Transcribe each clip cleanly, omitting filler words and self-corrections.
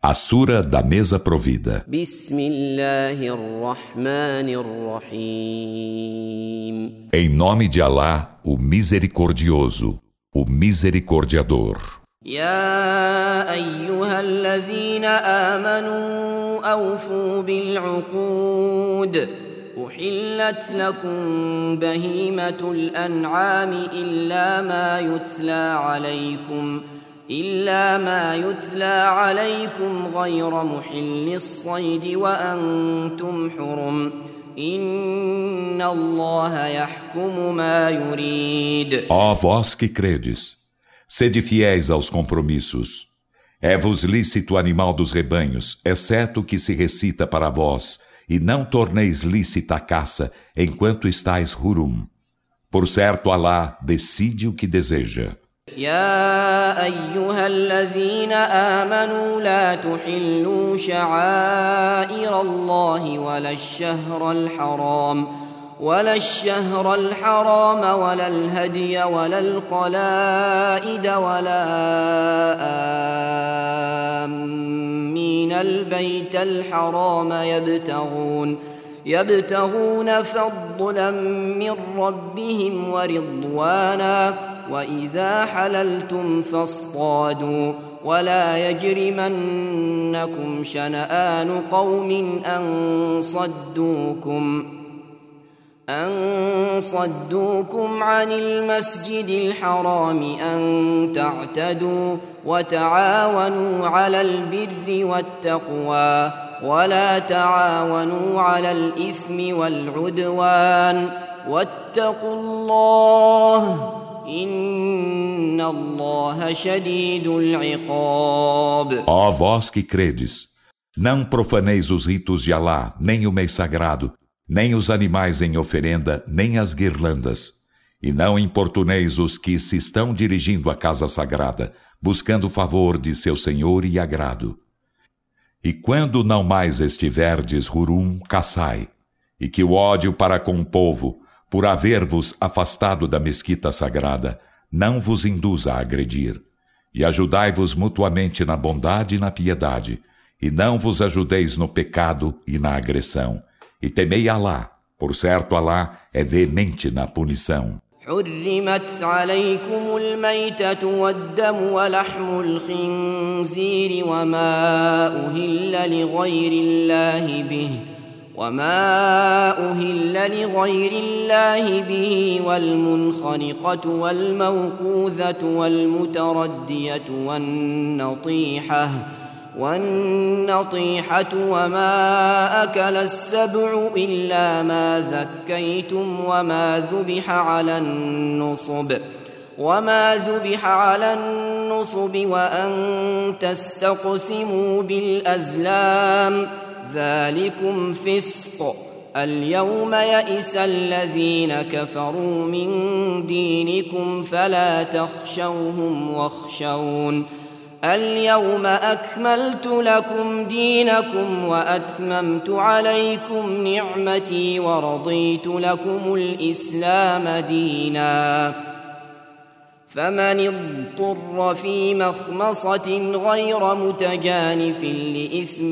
A Sura da Mesa Provida. Em nome de Alá, o Misericordioso, o Misericordiador. يا أيها الذين آمنوا أوفوا بالعقود أحلت لكم بهيمة الأنعام إلا ما يتلى عليكم غير محل الصيد وأنتم حرم إن الله يحكم ما يريد. Ó vós que credes, sede fiéis aos compromissos. É-vos lícito o animal dos rebanhos, exceto o que se recita para vós, e não torneis lícita a caça enquanto estáis hurum. Por certo, Alá decide o que deseja. يا أيها الذين آمنوا لا تحلوا شعائر الله ولا الشهر الحرام ولا الهدي ولا القلائد ولا آمين البيت الحرام يبتغون فضلا من ربهم ورضوانا وإذا حللتم فاصطادوا ولا يجرمنكم شنآن قوم أن صدوكم عن المسجد الحرام أن تعتدوا وتعاونوا على البر والتقوى ولا تعاونوا على الإثم والعدوان واتقوا الله إن الله شديد العقاب. Ó vós que credes, não profaneis os ritos de Alá, nem o mês sagrado, nem os animais em oferenda, nem as guirlandas. E não importuneis os que se estão dirigindo à casa sagrada, buscando o favor de seu Senhor e agrado. E quando não mais estiverdes hurum, caçai, e que o ódio para com o povo, por haver-vos afastado da mesquita sagrada, não vos induza a agredir. E ajudai-vos mutuamente na bondade e na piedade, e não vos ajudeis no pecado e na agressão. E temei Alá, por certo Alá é veemente na punição. حرمت عليكم الميتة والدم ولحم الخنزير وما أهل لغير الله به والمنخنقة والموقوذة والمتردية والنطيحة وما أكل السبع إلا ما ذكيتم وما ذبح على النصب وأن تستقسموا بالأزلام ذلكم فسق اليوم يئس الذين كفروا من دينكم فلا تخشوهم واخشون اليوم أكملت لكم دينكم وأتممت عليكم نعمتي ورضيت لكم الإسلام دينا فمن اضطر في مخمصة غير متجانف لإثم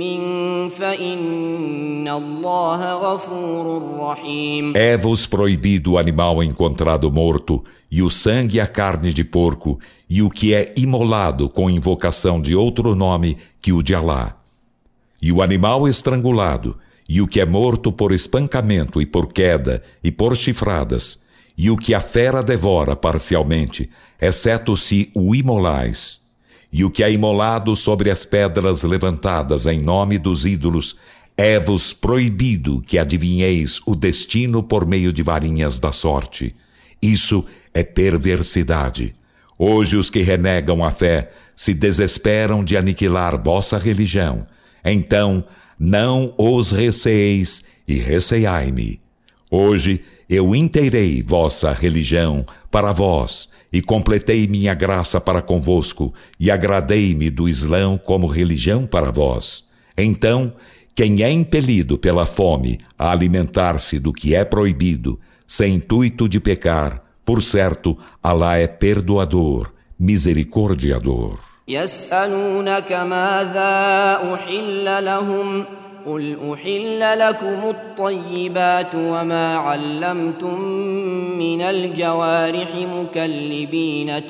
فإن الله غفور رحيم. É-vos proibido o animal encontrado morto, e o sangue e a carne de porco, e o que é imolado com invocação de outro nome que o de Alá, e o animal estrangulado, e o que é morto por espancamento e por queda e por chifradas, e o que a fera devora parcialmente, exceto se o imolais, e o que é imolado sobre as pedras levantadas em nome dos ídolos, é-vos proibido que adivinheis o destino por meio de varinhas da sorte. Isso é perversidade. Hoje os que renegam a fé se desesperam de aniquilar vossa religião. Então, não os receeis e receiai-me. Hoje eu inteirei vossa religião para vós e completei minha graça para convosco e agradei-me do Islão como religião para vós. Então, quem é impelido pela fome a alimentar-se do que é proibido, sem intuito de pecar, por certo, Alá é perdoador, misericordiador. يسألونك ماذا أحل لهم قل أحل لكم الطيبات وما علمتم من الجوارح مكلبين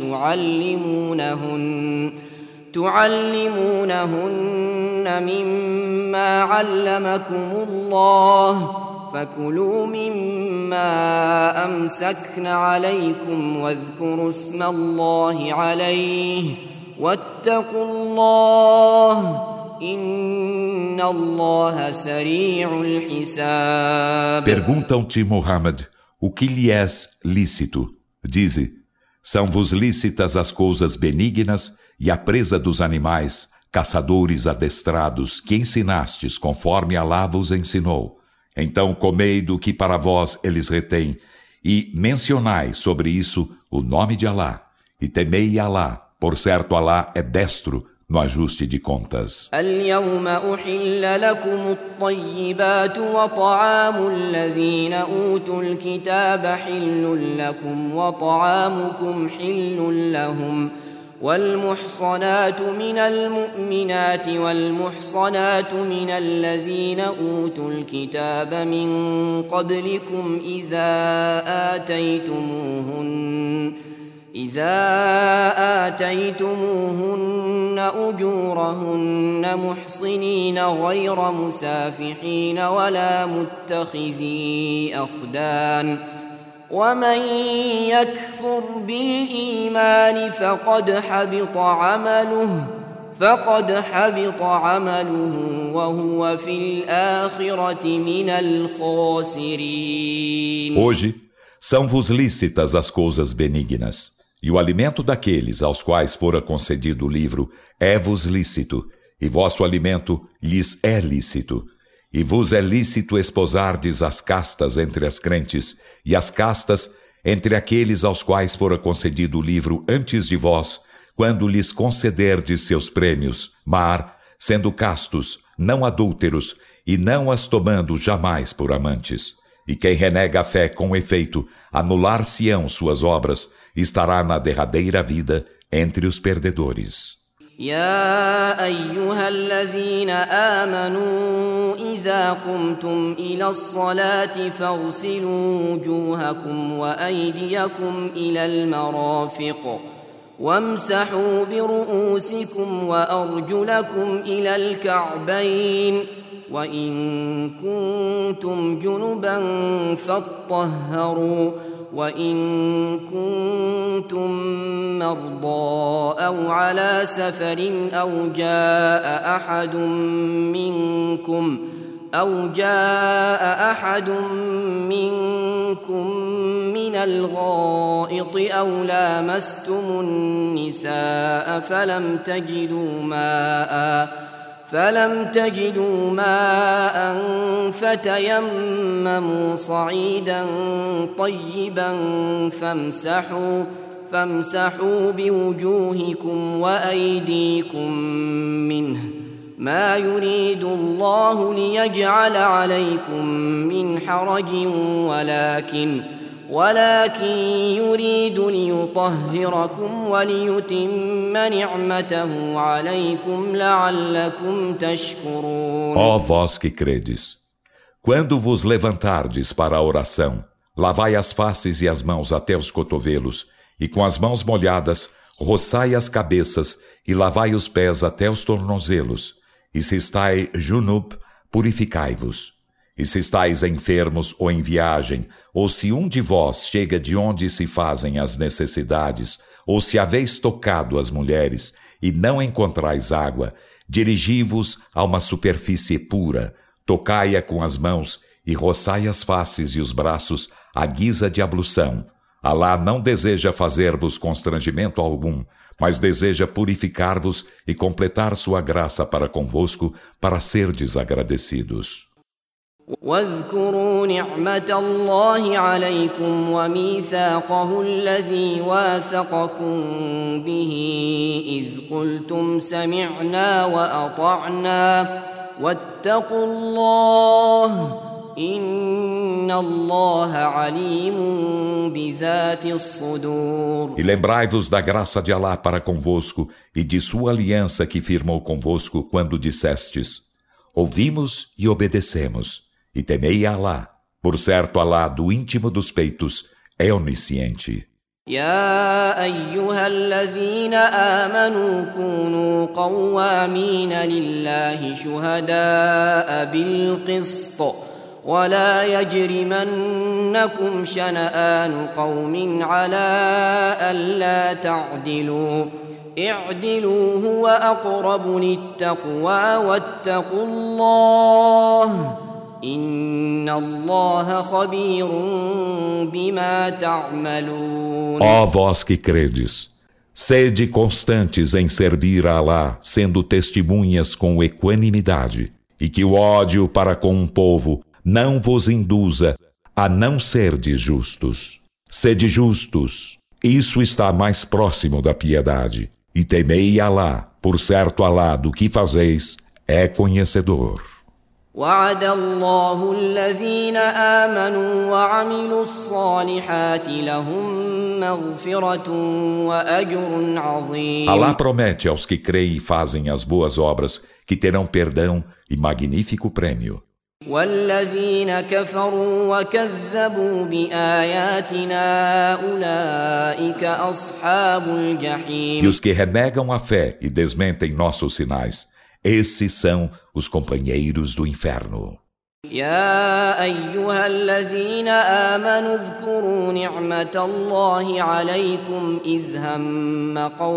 تعلمونهن مما علمكم الله فكلوا مما أمسكن عليكم واذكروا اسم الله عليه واتقوا الله إن الله سريع الحساب. Perguntam-te, Muhammad, o que lhe és lícito? Dize, são-vos lícitas as coisas benignas e a presa dos animais, caçadores adestrados, que ensinastes conforme Alá vos ensinou. Então comei do que para vós eles retêm, e mencionai sobre isso o nome de Alá, e temei Alá, por certo Alá é destro no ajuste de contas. اليوم أحل لكم الطيبات وطعام الذين أوتوا الكتاب حل لكم وطعامكم حل لهم والمحصنات من المؤمنات والمحصنات من الذين أوتوا الكتاب من قبلكم إذا آتيتموهن أجورهن محصنين غير مسافحين ولا متخذي أخدان ومن يكفر بالإيمان فقد حبط عمله وهو في الآخرة من الخاسرين. Hoje são-vos lícitas as coisas benignas, e o alimento daqueles aos quais fora concedido o livro é-vos lícito, e vosso alimento lhes é lícito. E vos é lícito esposardes as castas entre as crentes, e as castas entre aqueles aos quais fora concedido o livro antes de vós, quando lhes concederdes seus prêmios, sendo castos, não adúlteros, e não as tomando jamais por amantes. E quem renega a fé com efeito, anular-se-ão suas obras, estará na derradeira vida entre os perdedores. يا أيها الذين آمنوا إذا قمتم إلى الصلاة فاغسلوا وجوهكم وأيديكم إلى المرافق وامسحوا برؤوسكم وأرجلكم إلى الكعبين وإن كنتم جنبا فاطهروا وإن كنتم مرضى أو على سفر أو جاء أحد منكم من الغائط أو لامستم النساء فلم تجدوا ماء فتيمموا صعيدا طيبا فامسحوا بوجوهكم وأيديكم منه ما يريد الله ليجعل عليكم من حرج ولكن يريد ليطهركم وليتم نعمته عليكم لعلكم تشكرون. Ó vós que credes, quando vos levantardes para a oração, lavai as faces e as mãos até os cotovelos, e com as mãos molhadas, roçai as cabeças e lavai os pés até os tornozelos. E se estáis junub, purificai-vos. E se estáis enfermos ou em viagem, ou se um de vós chega de onde se fazem as necessidades, ou se haveis tocado as mulheres e não encontrais água, dirigi-vos a uma superfície pura, tocai-a com as mãos e roçai as faces e os braços à guisa de ablução. Alá não deseja fazer-vos constrangimento algum, mas deseja purificar-vos e completar sua graça para convosco, para serdes agradecidos. واذكروا نعمة الله عليكم وميثاقه الذي واثقكم به إذ قلتم سمعنا وأطعنا واتقوا الله إن الله عليم بذات الصدور. E lembrai-vos da graça de Alá para convosco e de sua aliança que firmou convosco quando dissestes: ouvimos e obedecemos, e temei a Alá. Por certo, Alá, do íntimo dos peitos, é onisciente. يا أيها الذين آمنوا كونوا قوامين لله شهداء بالقسط ولا يجرمنكم شنآن قوم على ألا تعدلوا اعدلوا هو أقرب للتقوى واتقوا الله إن الله خبير بما تعملون. Ó vós que credes, sede constantes em servir a Alá, sendo testemunhas com equanimidade, e que o ódio para com um povo não vos induza a não serdes justos. Sede justos, isso está mais próximo da piedade, e temei Alá, por certo Alá do que fazeis é conhecedor. وعد الله الذين آمنوا وعملوا الصالحات لهم مغفرة وأجر عظيم. Alá promete aos que creem e fazem as boas obras que terão perdão e magnífico prêmio. والذين كفروا وكذبوا بآياتنا أولئك أصحاب الجحيم. E os que renegam a fé e desmentem nossos sinais, esses são os companheiros do inferno. يا أيها الذين آمنوا اذكروا نعمة الله عليكم إذ هم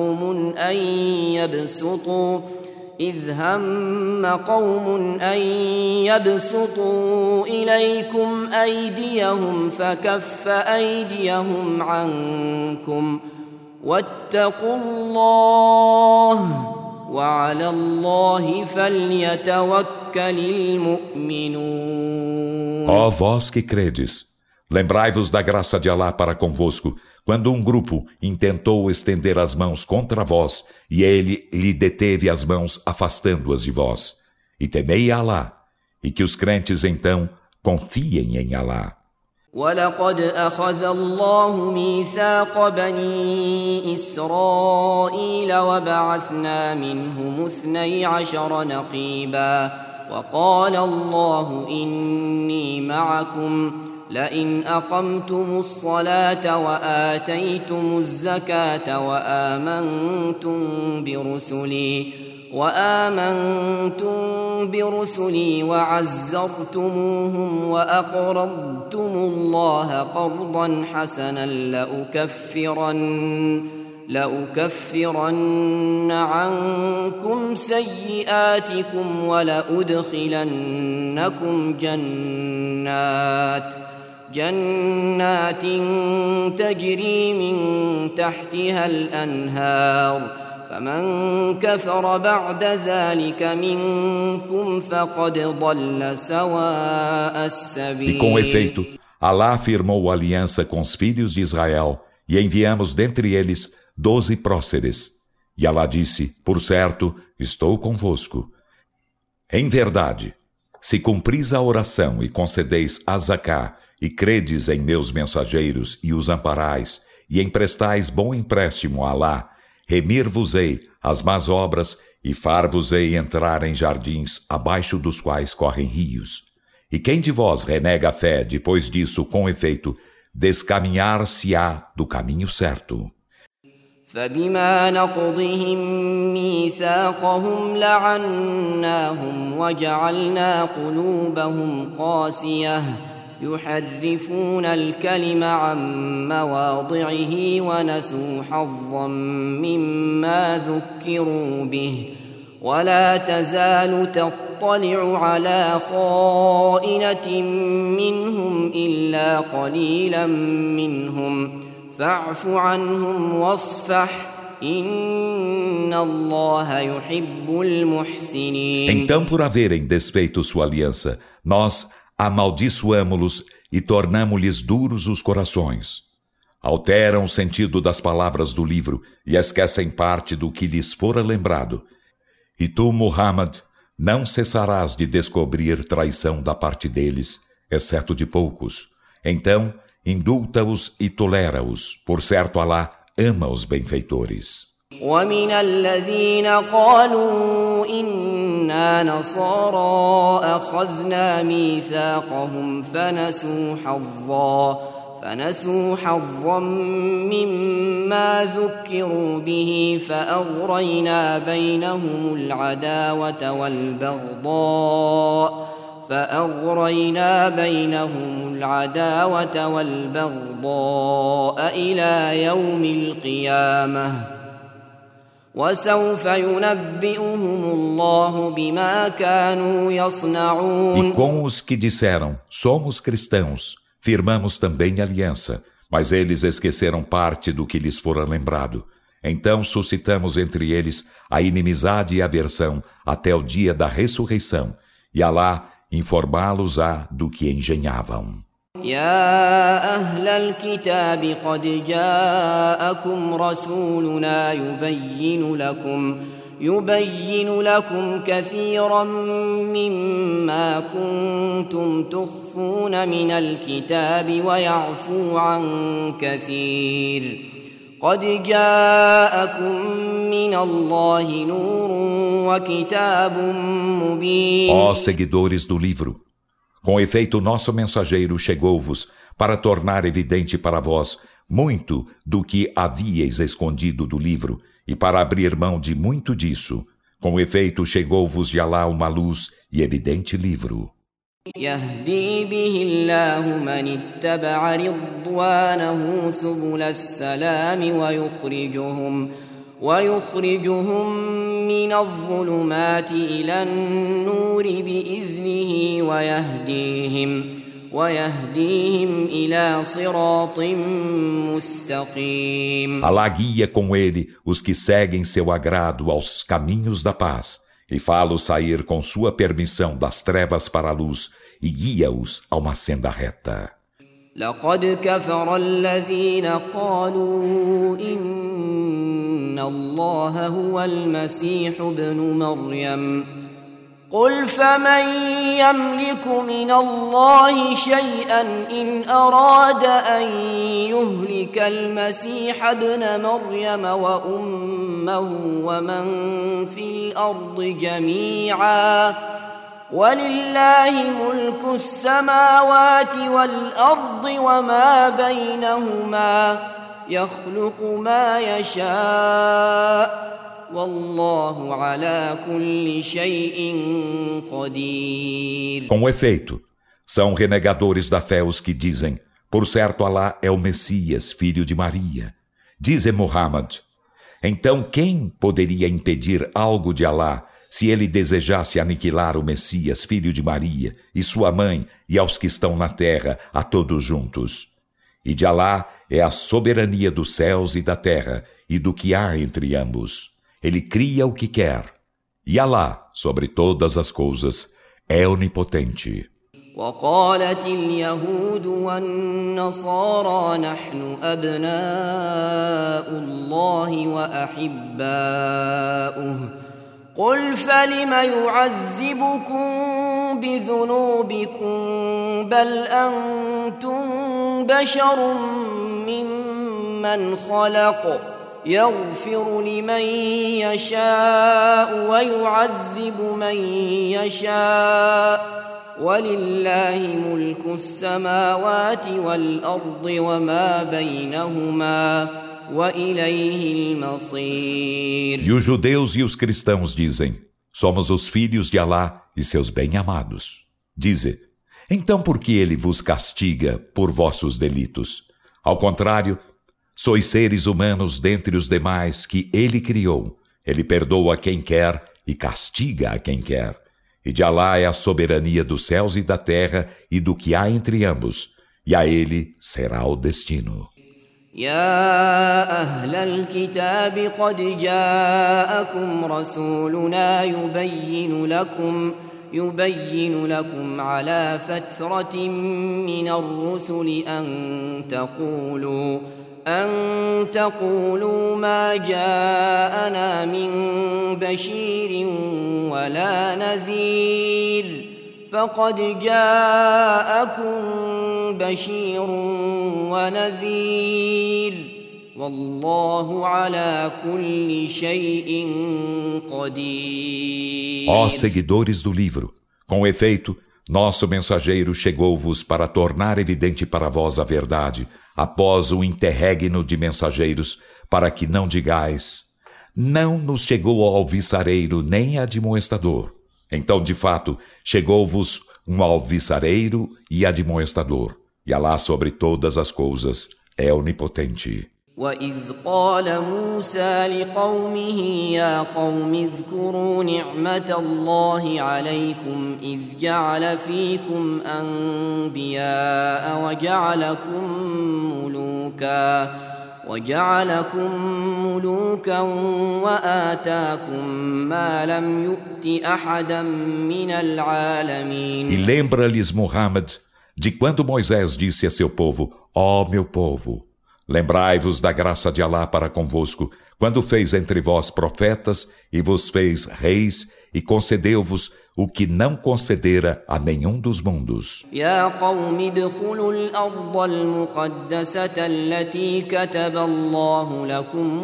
قوم أن يبسطوا إليكم أيديهم فكف أيديهم عنكم واتقوا الله وعلى الله فليتوكل المؤمنون. Ó vós que credes, lembrai-vos da graça de Alá para convosco, quando um grupo intentou estender as mãos contra vós, e ele lhe deteve as mãos afastando-as de vós. E temei a Alá, e que os crentes então confiem em Alá. ولقد أخذ الله ميثاق بني إسرائيل وبعثنا منهم 12 نقيبا وقال الله إني معكم لئن أقمتم الصلاة وآتيتم الزكاة وآمنتم برسلي وعزرتموهم وأقرضتم الله قرضا حسنا لأكفرن عنكم سيئاتكم ولأدخلنكم جنات تجري من تحتها الأنهار فمن كفر بعد ذلك منكم فقد ضل سواء السبيل. E com efeito, Alá firmou aliança com os filhos de Israel e enviamos dentre eles 12 próceres. E Alá disse: por certo, estou convosco. Em verdade, se cumpris a oração e concedeis a zaká e credes em meus mensageiros e os amparais e emprestais bom empréstimo a Alá, remir-vos-ei as más obras e far-vos-ei entrar em jardins abaixo dos quais correm rios. E quem de vós renega a fé depois disso, com efeito, descaminhar-se-á do caminho certo. فبما نقضهم ميثاقهم لعناهم وجعلنا قلوبهم قاسية يحرفون الكلم عن مواضعه ونسوا حظا مما ذكروا به ولا تزال تطلع على خائنة منهم إلا قليلا منهم فاعف عنهم واصفح إن الله يحب المحسنين. Então, por haverem desfeito sua aliança, nós amaldiçoamo-los e tornamo-lhes duros os corações. Alteram o sentido das palavras do livro e esquecem parte do que lhes fora lembrado. E tu, Muhammad, não cessarás de descobrir traição da parte deles, exceto de poucos. Então, indulta-os e tolera-os. Por certo, Alá ama os benfeitores. ومن الذين قالوا إنا نصارى أخذنا ميثاقهم فنسوا حظا مما ذكروا به فأغرينا بينهم العداوة والبغضاء إلى يوم القيامة وسوف ينبئهم الله بما كانوا يصنعون. E com os que disseram, somos cristãos, firmamos também aliança, mas eles esqueceram parte do que lhes fora lembrado. Então suscitamos entre eles a inimizade e aversão até o dia da ressurreição, e Alá informá-los-á do que engenhavam. يا أهل الكتاب قد جاءكم رسولنا يبين لكم كثيرا مما كنتم تخفون من الكتاب ويعفو عن كثير قد جاءكم من الله نور وكتاب مبين. Ó seguidores do livro, com efeito nosso mensageiro chegou-vos para tornar evidente para vós muito do que havíeis escondido do livro e para abrir mão de muito disso. Com efeito chegou-vos de Alá uma luz e evidente livro. يهدي به الله من اتبع رضوانه سبل السلام ويخرجهم من الظلمات إلى النور بإذنه ويهديهم إلى صراط مستقيم. Alá guia com ele os que seguem seu agrado aos caminhos da paz e fá-los sair com sua permissão das trevas para a luz e guia-os a uma senda reta. لقد كفر الذين قالوا إن الله هو المسيح ابن مريم قل فمن يملك من الله شيئا إن أراد أن يهلك المسيح ابن مريم وأمه ومن في الأرض جميعا ولله ملك السماوات والأرض وما بينهما يخلق ما يشاء والله على كل شيء قدير. Com efeito, são renegadores da fé os que dizem, por certo Alá é o Messias, filho de Maria. Dize Muhammad, então quem poderia impedir algo de Alá se ele desejasse aniquilar o Messias, filho de Maria, e sua mãe, e aos que estão na terra, a todos juntos? E de Alá é a soberania dos céus e da terra, e do que há entre ambos. Ele cria o que quer. E Alá, sobre todas as coisas, é onipotente. وقالت اليهود والنصارى نحن أبناء الله وأحباؤه قل فلم يعذبكم بذنوبكم بل أنتم بشر ممن خلق يغفر لمن يشاء ويعذب من يشاء ولله ملك السماوات والأرض وما بينهما وإليه المصير. E os judeus e os cristãos dizem, somos os filhos de Alá e seus bem-amados. Dize, então por que ele vos castiga por vossos delitos? Ao contrário, sois seres humanos dentre os demais que ele criou. Ele perdoa quem quer e castiga a quem quer. E de Alá é a soberania dos céus e da terra e do que há entre ambos. E a ele será o destino. يا أهل الكتاب قد جاءكم رسولنا يبين لكم على فترة من الرسل أن تقولوا ما جاءنا من بشير ولا نذير فقد جاءكم بشير ونذير والله على كل شيء قدير. Ó seguidores do livro, com efeito, nosso mensageiro chegou-vos para tornar evidente para vós a verdade, após o interregno de mensageiros, para que não digais: não nos chegou ao alvissareiro nem admoestador. Então, de fato, chegou-vos um alvissareiro e admoestador, e Alá sobre todas as coisas é onipotente. وَإِذْ قَالَ مُوسَى لِقَوْمِهِ يَا قَوْمِ اذْكُرُوا نِعْمَةَ اللَّهِ عَلَيْكُمْ إِذْ جَعَلَ فِيكُمْ أَنْبِيَاءَ وَجَعَلَكُمْ مُلُوكًا وَآتَاكُمْ مَا لَمْ يُؤْتِ أَحَدًا مِنَ الْعَالَمِينَ. E lembra-lhes Muhammad de quando Moisés disse a seu povo: ó meu povo, lembrai-vos da graça de Alá para convosco, quando fez entre vós profetas e vos fez reis e concedeu-vos o que não concedera a nenhum dos mundos. يا قوم ادخلوا الأرض المقدسة التي كتب الله لكم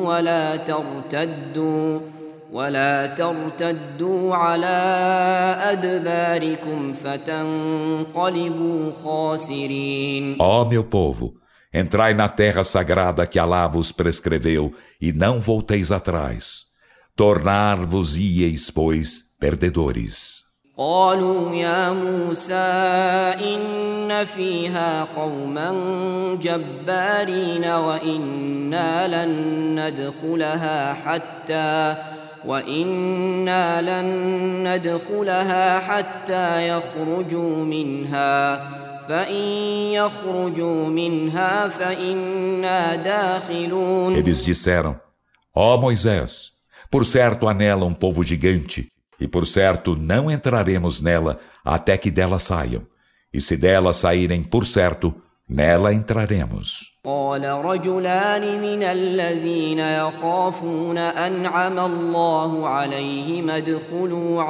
ولا ترتدوا على أدباركم فتنقلبوا خاسرين. Ó meu povo, entrai na terra sagrada que Alá vos prescreveu e não volteis atrás. Tornar-vos-ieis, pois, perdedores. قالوا يا موسى إن فيها قوما جبارين وإنا لن ندخلها حتى يخرجوا منها فإن يخرجوا منها فإنا داخلون. Eles disseram: ó Moisés, por certo há nela um povo gigante, e por certo não entraremos nela até que dela saiam. E se dela saírem, por certo, nela entraremos. قال رجلان من الذين يخافون أنعم الله عليهم ادخلوا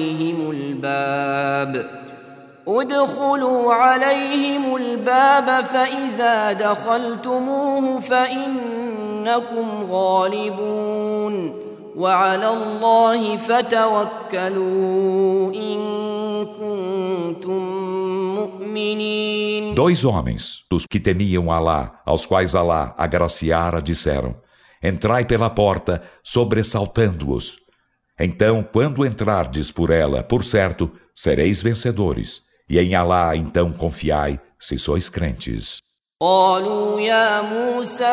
عليهم الباب فإذا دخلتموه فإنكم غالبون وعلى الله فتوكلوا إن كنتم مؤمنين. Dois homens, dos que temiam Alá, aos quais Alá agraciara, disseram: entrai pela porta, sobressaltando-os. Então, quando entrardes por ela, por certo, sereis vencedores. E em Alá, então, confiai, se sois crentes. قالوا يا موسى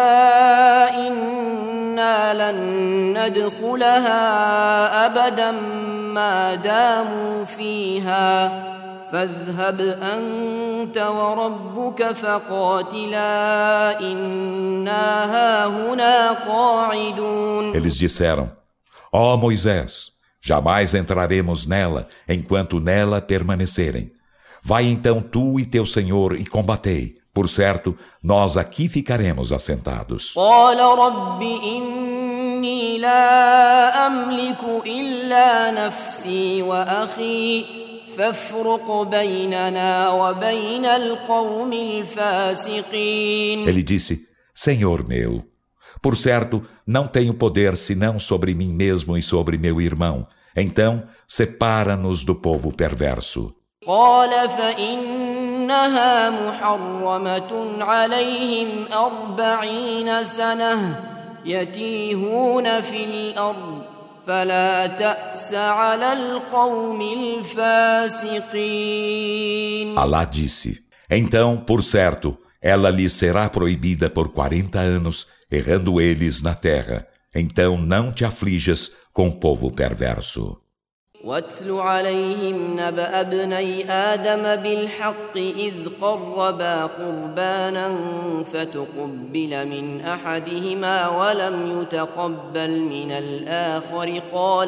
إنا لن ندخلها أبدا ما داموا فيها فاذهب أنت وربك فقاتلا إنا هاهنا قاعدون. Eles disseram: ó Moisés, jamais entraremos nela enquanto nela permanecerem. Vai então tu e teu Senhor e combatei. Por certo, nós aqui ficaremos assentados. قال رب إني لا أملك إلا نفسي وأخي فافرق بيننا وبين القوم الفاسقين. Ele disse: Senhor meu, por certo, não tenho poder senão sobre mim mesmo e sobre meu irmão. Então, separa-nos do povo perverso. قال فإنها محرمة عليهم 40 سنة يتيهون في الأرض فلا تأس على القوم الفاسقين. Alá disse: então, por certo, ela lhes será proibida por 40 anos, errando eles na terra. Então não te aflijas com o povo perverso. واتل عليهم نبأ ابني آدم بالحق إذ قربا قربانا فتقبل من أحدهما ولم يتقبل من الآخر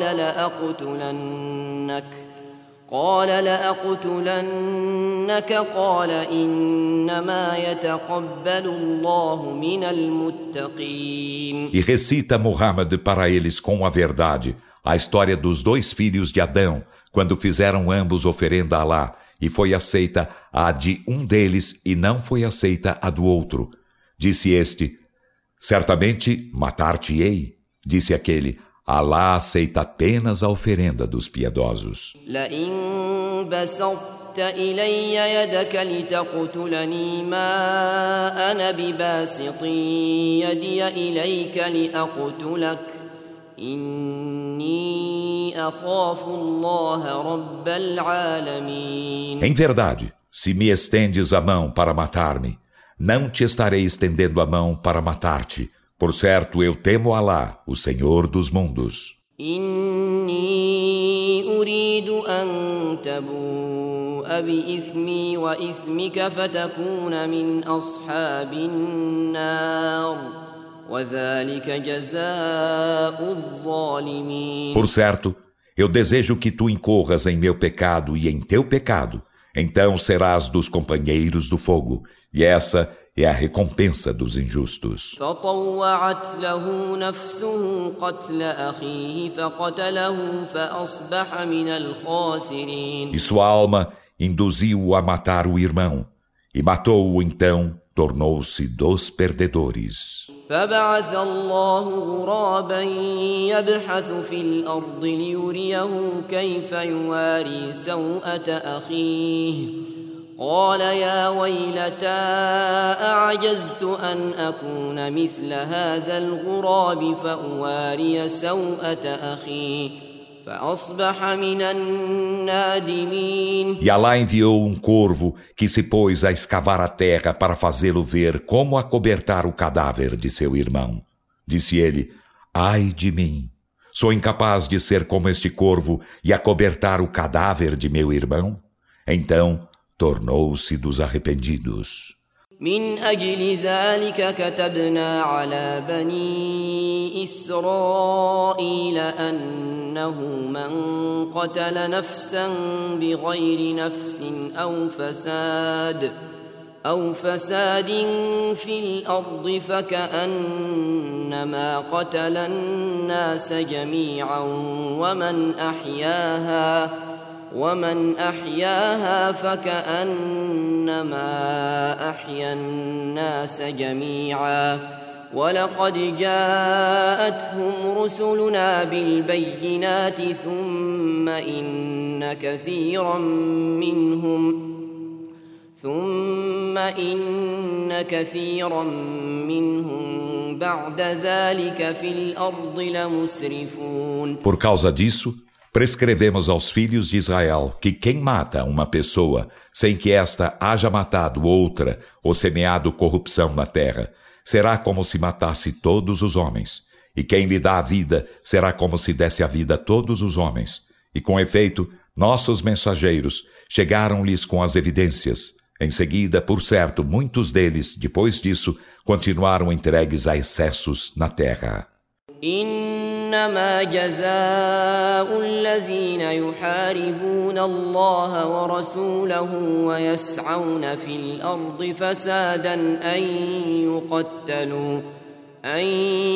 قال لأقتلنك قال إنما يتقبل الله من المتقين. E recita Muhammad para eles com a verdade a história dos 2 filhos de Adão, quando fizeram ambos oferenda a Alá, e foi aceita a de um deles e não foi aceita a do outro. Disse este: certamente matar-te-ei. Disse aquele: Alá aceita apenas a oferenda dos piedosos. إلي يدك لتقتلني ما أنا بباسط يدي إليك لأقتلك إني أخاف الله رب العالمين. Em verdade, se me estendes a mão para matar-me, não te estarei estendendo a mão para matar-te. Por certo, eu temo Alá, o Senhor dos mundos. إني أريد أن تبوء بإثمي وإثمك فتكون من أصحاب النار وذلك جزاء الظالمين. Por certo, eu desejo que tu incorras em meu pecado e em teu pecado, então serás dos companheiros do fogo, e essa é a recompensa dos injustos. فطوعت له نفسه قتل أخيه فقتله فأصبح من الخاسرين. E sua alma induziu-o a matar o irmão, e matou-o então, tornou-se dos perdedores. فبعث الله غرابا يبحث في الأرض ليريه كيف يواري سوءة أخيه قال يا ويلتى أعجزت أن أكون مثل هذا الغراب فأواري سوءة أخي فأصبح من النادمين. E Alá enviou um corvo que se pôs a escavar a terra para fazê-lo ver como acobertar o cadáver de seu irmão. Disse ele: ai de mim! Sou incapaz de ser como este corvo e acobertar o cadáver de meu irmão? Então tornou-se dos arrependidos. من أجل ذلك كتبنا على بني إسرائيل أنه من قتل نفسا بغير نفس أو فساد في الأرض فكأنما قتل الناس جميعا ومن أحياها فكأنما أحيا الناس جميعا ولقد جاءتهم رسلنا بالبينات ثم إن كثيرا منهم بعد ذلك في الأرض لمسرفون. Por causa disso, prescrevemos aos filhos de Israel que quem mata uma pessoa sem que esta haja matado outra ou semeado corrupção na terra, será como se matasse todos os homens. E quem lhe dá a vida será como se desse a vida a todos os homens. E com efeito, nossos mensageiros chegaram-lhes com as evidências. Em seguida, por certo, muitos deles, depois disso, continuaram entregues a excessos na terra. إنما جزاء الذين يحاربون الله ورسوله ويسعون في الأرض فسادا أن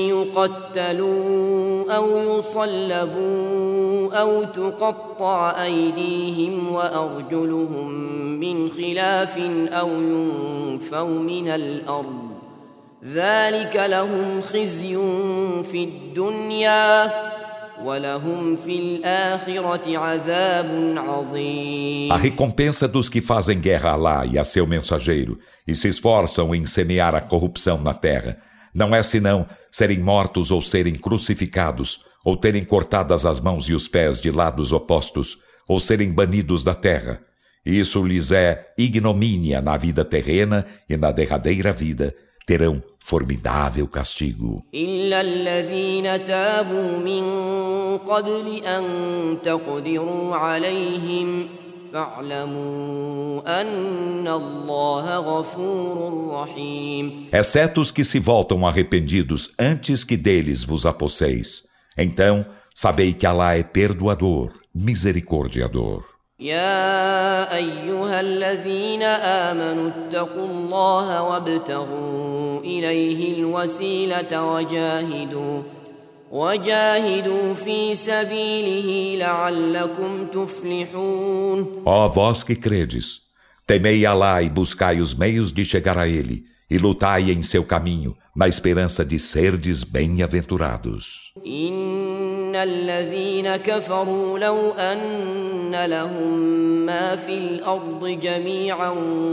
يقتلوا أو يصلبوا أو تقطع أيديهم وأرجلهم من خلاف أو ينفوا من الأرض ذلك لهم خزي في الدنيا ولهم في الآخرة عذاب عظيم. A recompensa dos que fazem guerra a Alá e a seu mensageiro e se esforçam em semear a corrupção na terra não é senão serem mortos ou serem crucificados ou terem cortadas as mãos e os pés de lados opostos ou serem banidos da terra. Isso lhes é ignomínia na vida terrena e na derradeira vida terão formidável castigo. إلا الذين تابوا من قبل أن تقدروا عليهم فاعلموا أن الله غفور رحيم. Exceto os que se voltam arrependidos antes que deles vos aposseis. Então, sabei que Alá é perdoador, misericordiador. يا أيها الذين آمنوا اتقوا الله وابتغوا إليه الوسيلة وجاهدوا في سبيله لعلكم تفلحون. Ó vós que credes, temei Alá e buscai os meios de chegar a ele, e lutai em seu caminho, na esperança de serdes bem-aventurados. إن الذين كفروا لو أن لهم ما في الأرض جميعا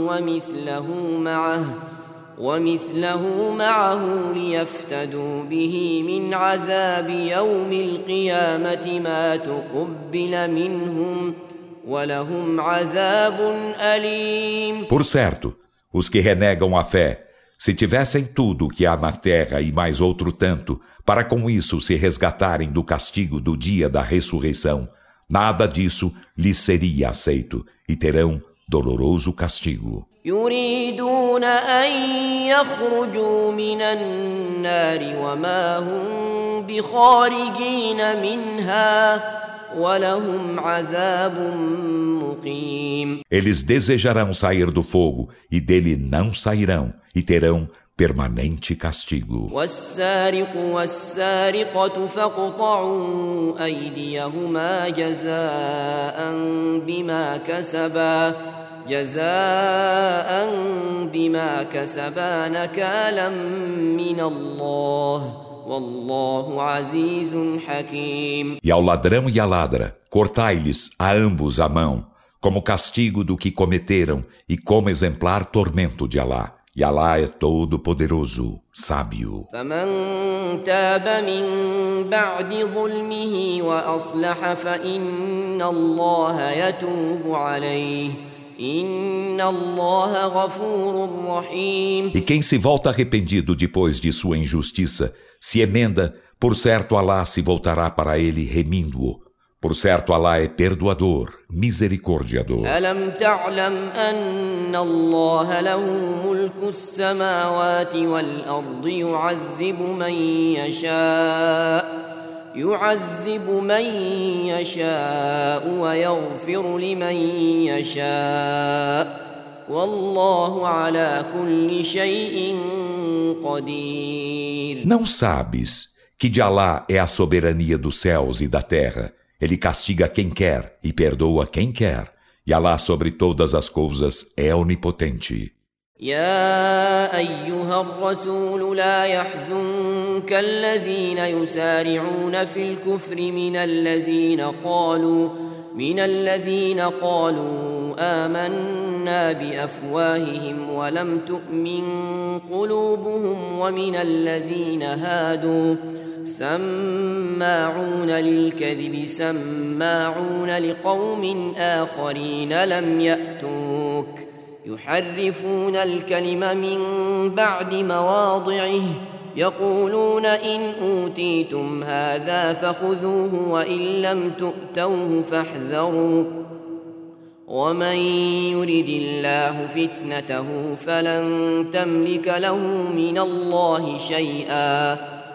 ومثله معه ليفتدوا به من عذاب يوم القيامة ما تقبل منهم ولهم عذاب أليم. Por certo, os que renegam a fé, se tivessem tudo o que há na terra e mais outro tanto, para com isso se resgatarem do castigo do dia da ressurreição, nada disso lhes seria aceito, e terão doloroso castigo. يريدون أن يخرجوا من النار وما هم بخارجين منها ولهم عذاب مقيم. Eles desejarão sair do fogo e dele não sairão e terão permanente castigo. والسارق والسارقة فاقطعوا أيديهما جزاء بما كسبا نكالا من الله والله عزيز حكيم. E ao ladrão e à ladra, cortai-lhes a ambos a mão, como castigo do que cometeram e como exemplar tormento de Alá. E Alá é todo-poderoso, sábio. فمن تاب من بعد ظلمه وأصلح فإن الله يتوب عليه إن الله غفور رحيم. E quem se volta arrependido depois de sua injustiça, se emenda, por certo Alá se voltará para ele remindo-o. Por certo Alá é perdoador, misericordiador. ألم تعلم أن الله له ملك السماوات والأرض يعذب من يشاء ويغفر لمن يشاء والله على كل شيء قدير. Não sabes que de Alá é a soberania dos céus e da terra? Ele castiga quem quer e perdoa quem quer. E Alá sobre todas as coisas é onipotente. يا أيها الرسول لا يحزنك الذين يسارعون في الكفر من الذين قالوا آمنا بأفواههم ولم تؤمن قلوبهم ومن الذين هادوا سماعون للكذب سماعون لقوم آخرين لم يأتوك يحرفون الكلم من بعد مواضعه يقولون إن أوتيتم هذا فخذوه وإن لم تؤتوه فاحذروا ومن يرد الله فتنته فلن تملك له من الله شيئا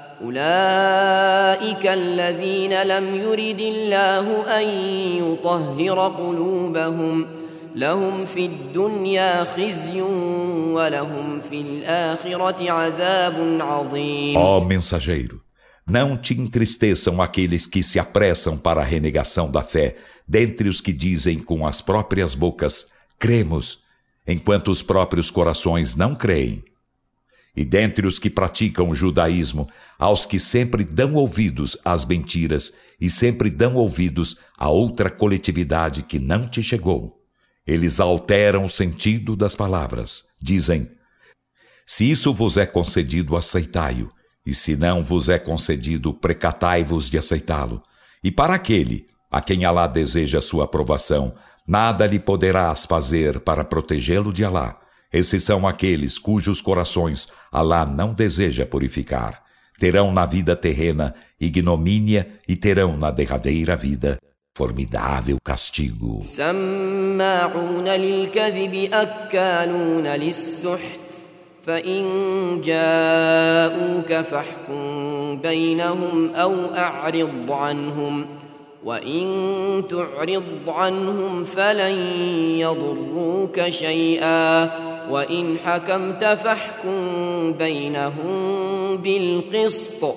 أولئك الذين لم يرد الله أن يطهر قلوبهم لهم في الدنيا خزي ولهم في الآخرة عذاب عظيم. Ó mensageiro, não te entristeçam aqueles que se apressam para a renegação da fé, dentre os que dizem com as próprias bocas, cremos, enquanto os próprios corações não creem. E dentre os que praticam o judaísmo, aos que sempre dão ouvidos às mentiras e sempre dão ouvidos a outra coletividade que não te chegou. Eles alteram o sentido das palavras. Dizem, se isso vos é concedido, aceitai-o. E se não vos é concedido, precatai-vos de aceitá-lo. E para aquele a quem Alá deseja sua aprovação, nada lhe poderás fazer para protegê-lo de Alá. Esses são aqueles cujos corações Alá não deseja purificar. Terão na vida terrena ignomínia e terão na derradeira vida formidável castigo. سماعون للكذب أكالون للسحت فإن جاءوك فاحكم بينهم أو أعرض عنهم وإن تعرض عنهم فلن يضروك شيئا وإن حكمت فاحكم بينهم بالقسط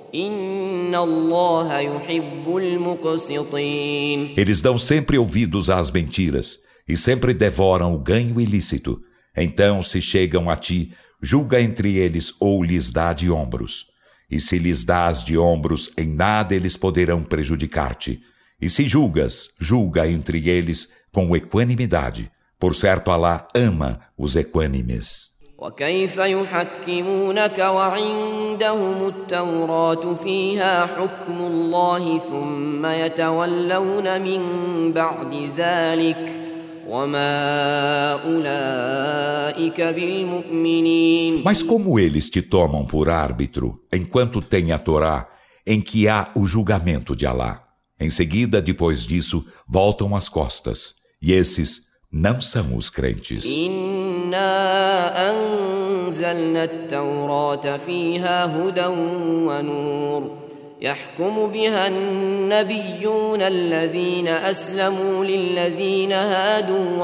إن الله يحب المقسطين. Eles dão sempre ouvidos às mentiras e sempre devoram o ganho ilícito. Então, se chegam a ti, julga entre eles ou lhes dá de ombros. E se lhes dás de ombros, em nada eles poderão prejudicar-te. E se julgas, julga entre eles com equanimidade. Por certo, Alá ama os equânimes. وكيف يحكمونك وعندهم التوراة فيها حكم الله ثم يتولون من بعد ذلك وما أولئك بالمؤمنين. Mas como eles te tomam por árbitro, enquanto tem a Torá, em que há o julgamento de Alá? Em seguida, depois disso, voltam as costas. E esses não são os crentes. إنا أنزلنا التوراة فيها هدى ونور يحكم بها النبيون الذين أسلموا للذين هادوا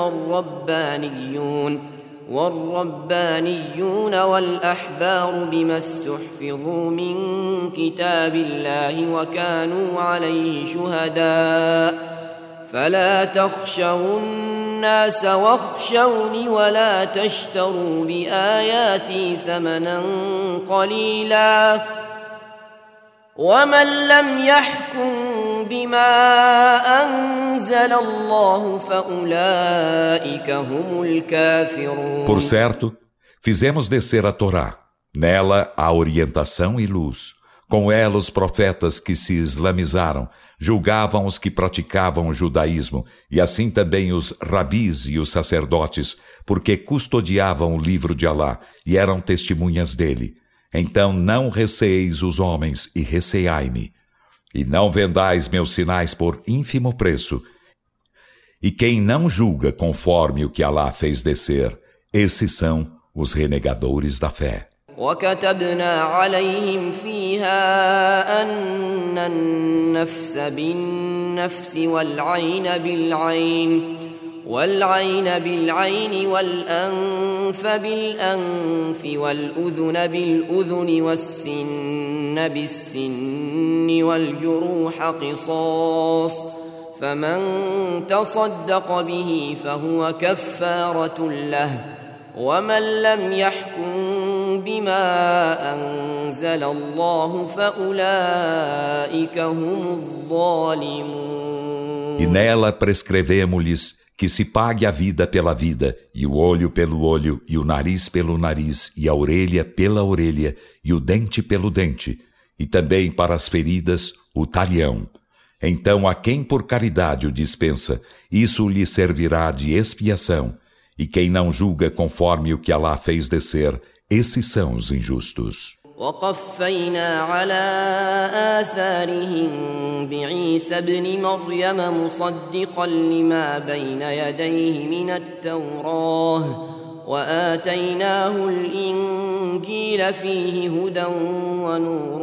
والربانيون والأحبار بما استحفظوا من كتاب الله وكانوا عليه شهداء فلا تخشوا الناس واخشوني ولا تشتروا بآياتي ثمنا قليلا ومن لم يحكم بما أنزل الله فأولئك هم الكافرون. Por certo, fizemos descer a Torá. Nela há orientação e luz. Com ela os profetas que se islamizaram julgavam os que praticavam o judaísmo, e assim também os rabis e os sacerdotes, porque custodiavam o livro de Alá e eram testemunhas dele. Então não receeis os homens e receai-me. E não vendais meus sinais por ínfimo preço. E quem não julga conforme o que Alá fez descer, esses são os renegadores da fé. وكتبنا عليهم فيها أن النفس بالنفس والعين بالعين والأنف بالأنف والأذن بالأذن والسن بالسن والجروح قصاص فمن تصدق به فهو كفارة له ومن لم يحكم بما أنزل الله فأولئك هم الظالمون. E nela prescrevemo-lhes que se pague a vida pela vida, e o olho pelo olho, e o nariz pelo nariz, e a orelha pela orelha, e o dente pelo dente, e também para as feridas o talhão. Então a quem por caridade o dispensa, isso lhe servirá de expiação. E quem não julga conforme o que Alá fez descer, esses são os injustos. وقفينا على آثارهم بعيسى ابن مريم مصدقا لما بين يديه من التوراة وآتيناه الإنجيل فيه هدى ونور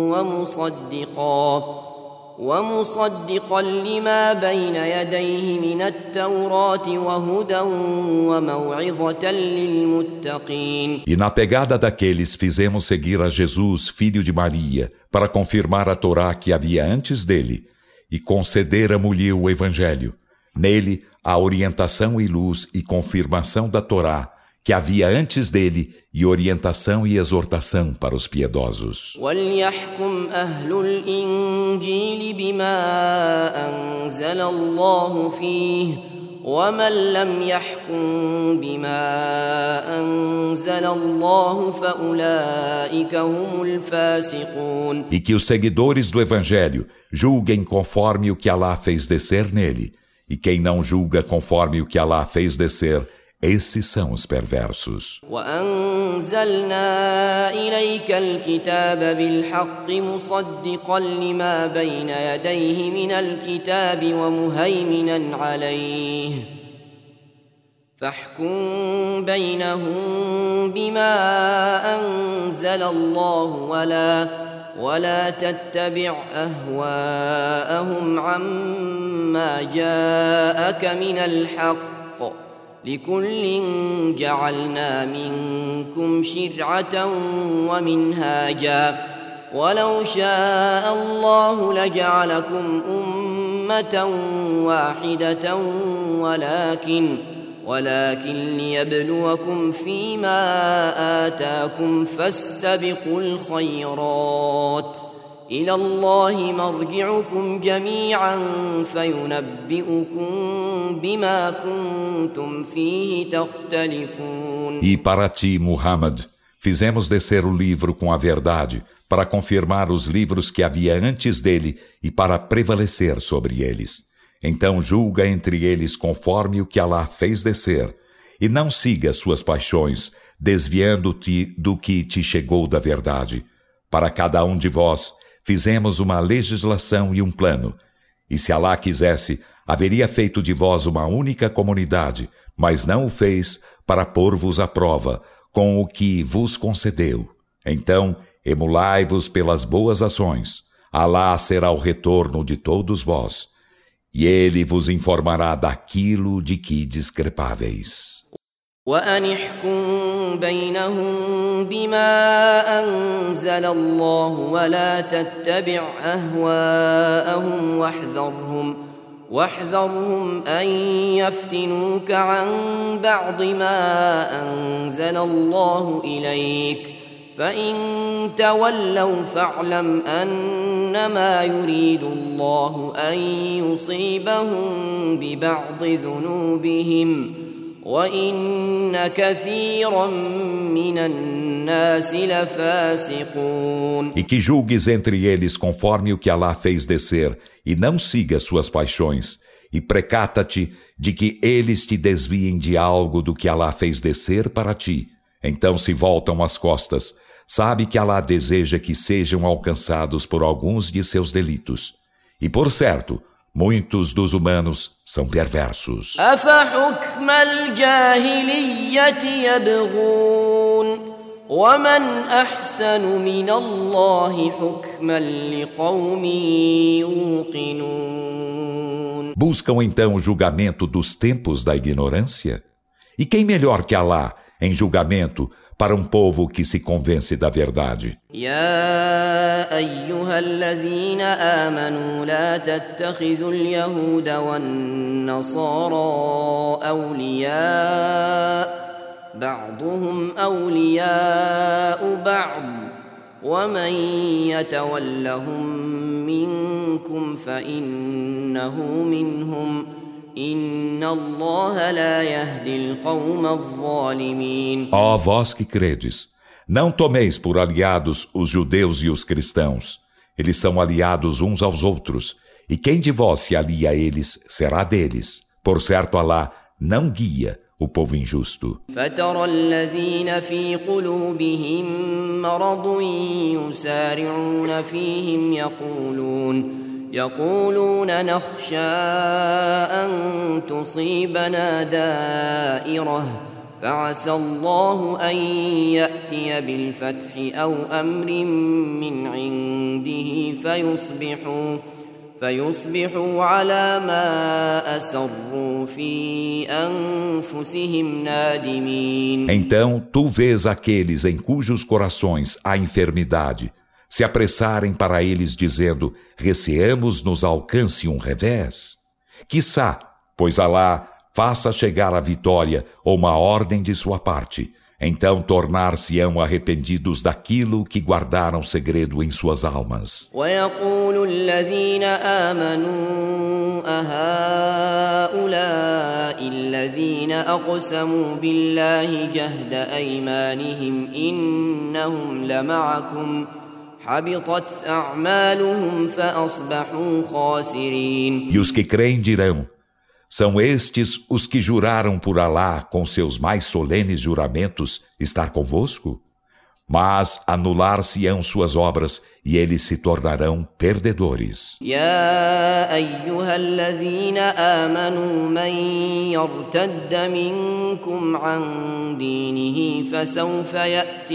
ومصدقا لما بين يديه من التوراة وهدى وموعظة للمتقين. E na pegada daqueles fizemos seguir a Jesus, filho de Maria, para confirmar a Torá que havia antes dele, e concederamo-lhe o Evangelho. Nele, a orientação e luz e confirmação da Torá, que havia antes dele, e orientação e exortação para os piedosos. وَلْيَحْكُمْ أَهْلُ الْإِنْجِيلِ بِمَا أَنزَلَ اللَّهُ فِيهِ وَمَنْ لَمْ يَحْكُمْ بِمَا أَنزَلَ اللَّهُ فَأُولَئِكَ هُمُ الْفَاسِقُونَ. E que os seguidores do Evangelho julguem conforme o que Alá fez descer nele, e quem não julga conforme o que Alá fez descer, esses são os perversos. وَأَنزَلْنَا إِلَيْكَ الْكِتَابَ بِالْحَقِّ مُصَدِّقًا لِمَا بَيْنَ يَدَيْهِ مِنَ الْكِتَابِ وَمُهَيْمِنًا عَلَيْهِ فَاحْكُم بَيْنَهُم بِمَا أَنزَلَ اللَّهُ ولا تتبع أهواءهم عما جاءك من الحق لكل جعلنا منكم شرعة ومنهاجا ولو شاء الله لجعلكم أمة واحدة ولكن ليبلوكم فيما آتاكم فاستبقوا الخيرات إلى الله مرجعكم جميعا فينبئكم بما كنتم فيه تختلفون. E para ti, Muhammad, fizemos descer o livro com a verdade, para confirmar os livros que havia antes dele e para prevalecer sobre eles. Então julga entre eles conforme o que Allah fez descer, e não siga suas paixões, desviando-te do que te chegou da verdade. Para cada um de vós, fizemos uma legislação e um plano, e se Allah quisesse, haveria feito de vós uma única comunidade, mas não o fez para pôr-vos à prova com o que vos concedeu. Então, emulai-vos pelas boas ações. Allah será o retorno de todos vós, e Ele vos informará daquilo de que discrepáveis. وأن احكم بينهم بما أنزل الله ولا تتبع أهواءهم واحذرهم أن يفتنوك عن بعض ما أنزل الله إليك فإن تولوا فاعلم أنما يريد الله أن يصيبهم ببعض ذنوبهم وَإِنَّ كَثِيرًا مِنَ النَّاسِ لَفَاسِقُونَ. E que julgues entre eles conforme o que Allah fez descer, e não siga suas paixões, e precata-te de que eles te desviem de algo do que Allah fez descer para ti. Então se voltam as costas. Sabe que Allah deseja que sejam alcançados por alguns de seus delitos. E por certo, muitos dos humanos são perversos. أَفَحُكْمَ الْجَاهِلِيَّةِ يَبْغُونَ وَمَنْ أَحْسَنُ مِنَ اللَّهِ حُكْمًا لِقَوْمٍ يُوقِنُونَ. Buscam então o julgamento dos tempos da ignorância? E quem melhor que Allah em julgamento para um povo que se convence da verdade? يا أيها الذين آمنوا لا تتخذوا اليهود والنصارى أولياء بعضهم أولياء بعض ومن يتولهم منكم فإنه منهم إن الله لا يهدي القوم الظالمين. Ó vós que credes, não tomeis por aliados os judeus e os cristãos. Eles são aliados uns aos outros, e quem de vós se alia a eles será deles. Por certo, Allah não guia o povo injusto. فترى الذين في قلوبهم مرض يسارعون فيهم يقولون نخشى أن تصيبنا دائرة فعسى الله أن يأتي بالفتح أو أمر من عنده فيصبحوا على ما أسروا في أنفسهم نادمين. Então tu vês aqueles em cujos corações há enfermidade se apressarem para eles dizendo: receamos nos alcance um revés. Quiçá, pois Allah faça chegar a vitória ou uma ordem de sua parte, então tornar-se-ão arrependidos daquilo que guardaram segredo em suas almas. وَيَقُولُ الَّذِينَ آمَنُوا أَهَؤُلَاءِ الَّذِينَ أَقْسَمُوا بِاللَّهِ جَهْدَ أَيْمَانِهِمْ إِنَّهُمْ لَمَعَكُمْ حَبِطَتْ أَعْمَالُهُمْ فَأَصْبَحُوا خَاسِرِينَ. E os que creem dirão: são estes os que juraram por Allah com seus mais solenes juramentos estar convosco? Mas anular-se-ão suas obras e eles se tornarão perdedores. يا أيها الذين آمنوا من يرتد منكم عن دينه فسوف يأتي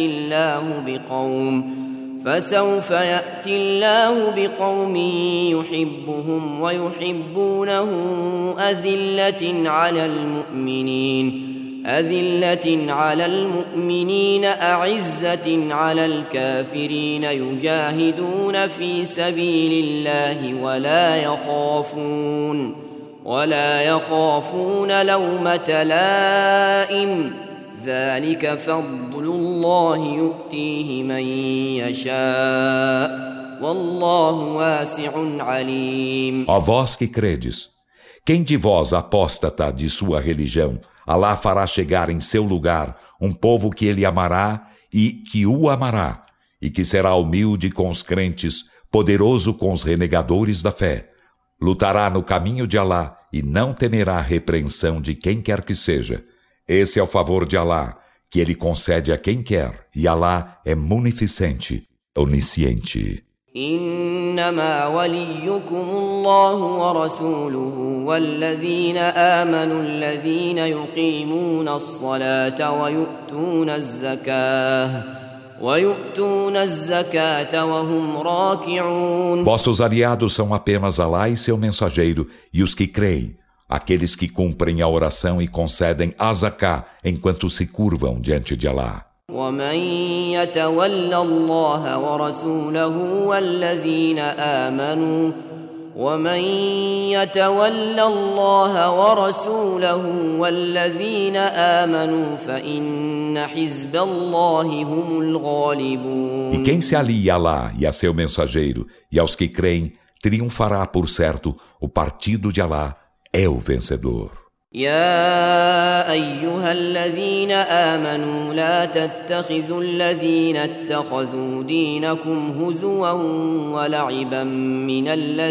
الله بقوم يحبهم ويحبونه أذلة على المؤمنين أذلة على المؤمنين أعزة على الكافرين يجاهدون في سبيل الله ولا يخافون لومة لائم ذلك فضل الله يؤتيه من يشاء والله واسع عليم. Ó vós que credes, quem de vós apóstata de sua religião, Alá fará chegar em seu lugar um povo que ele amará e que o amará, e que será humilde com os crentes, poderoso com os renegadores da fé. Lutará no caminho de Alá e não temerá a repreensão de quem quer que seja. Esse é o favor de Alá, que ele concede a quem quer, e Alá é munificente, onisciente. إنما وليكم الله ورسوله والذين آمنوا الذين يقيمون الصلاة ويؤتون الزكاة وهم راكعون. Vossos aliados são apenas Alá e seu mensageiro e os que creem, aqueles que cumprem a oração e concedem a zaká enquanto se curvam diante de Alá. ومن يتول الله ورسوله والذين آمنوا فإن حزب الله هم الغالبون. E quem se alia a Alá e a seu mensageiro e aos que creem, triunfará por certo, o partido de Alá é o vencedor. يا أيها الذين آمنوا لا تتخذوا الذين اتخذوا دينكم هزوا ولعبا من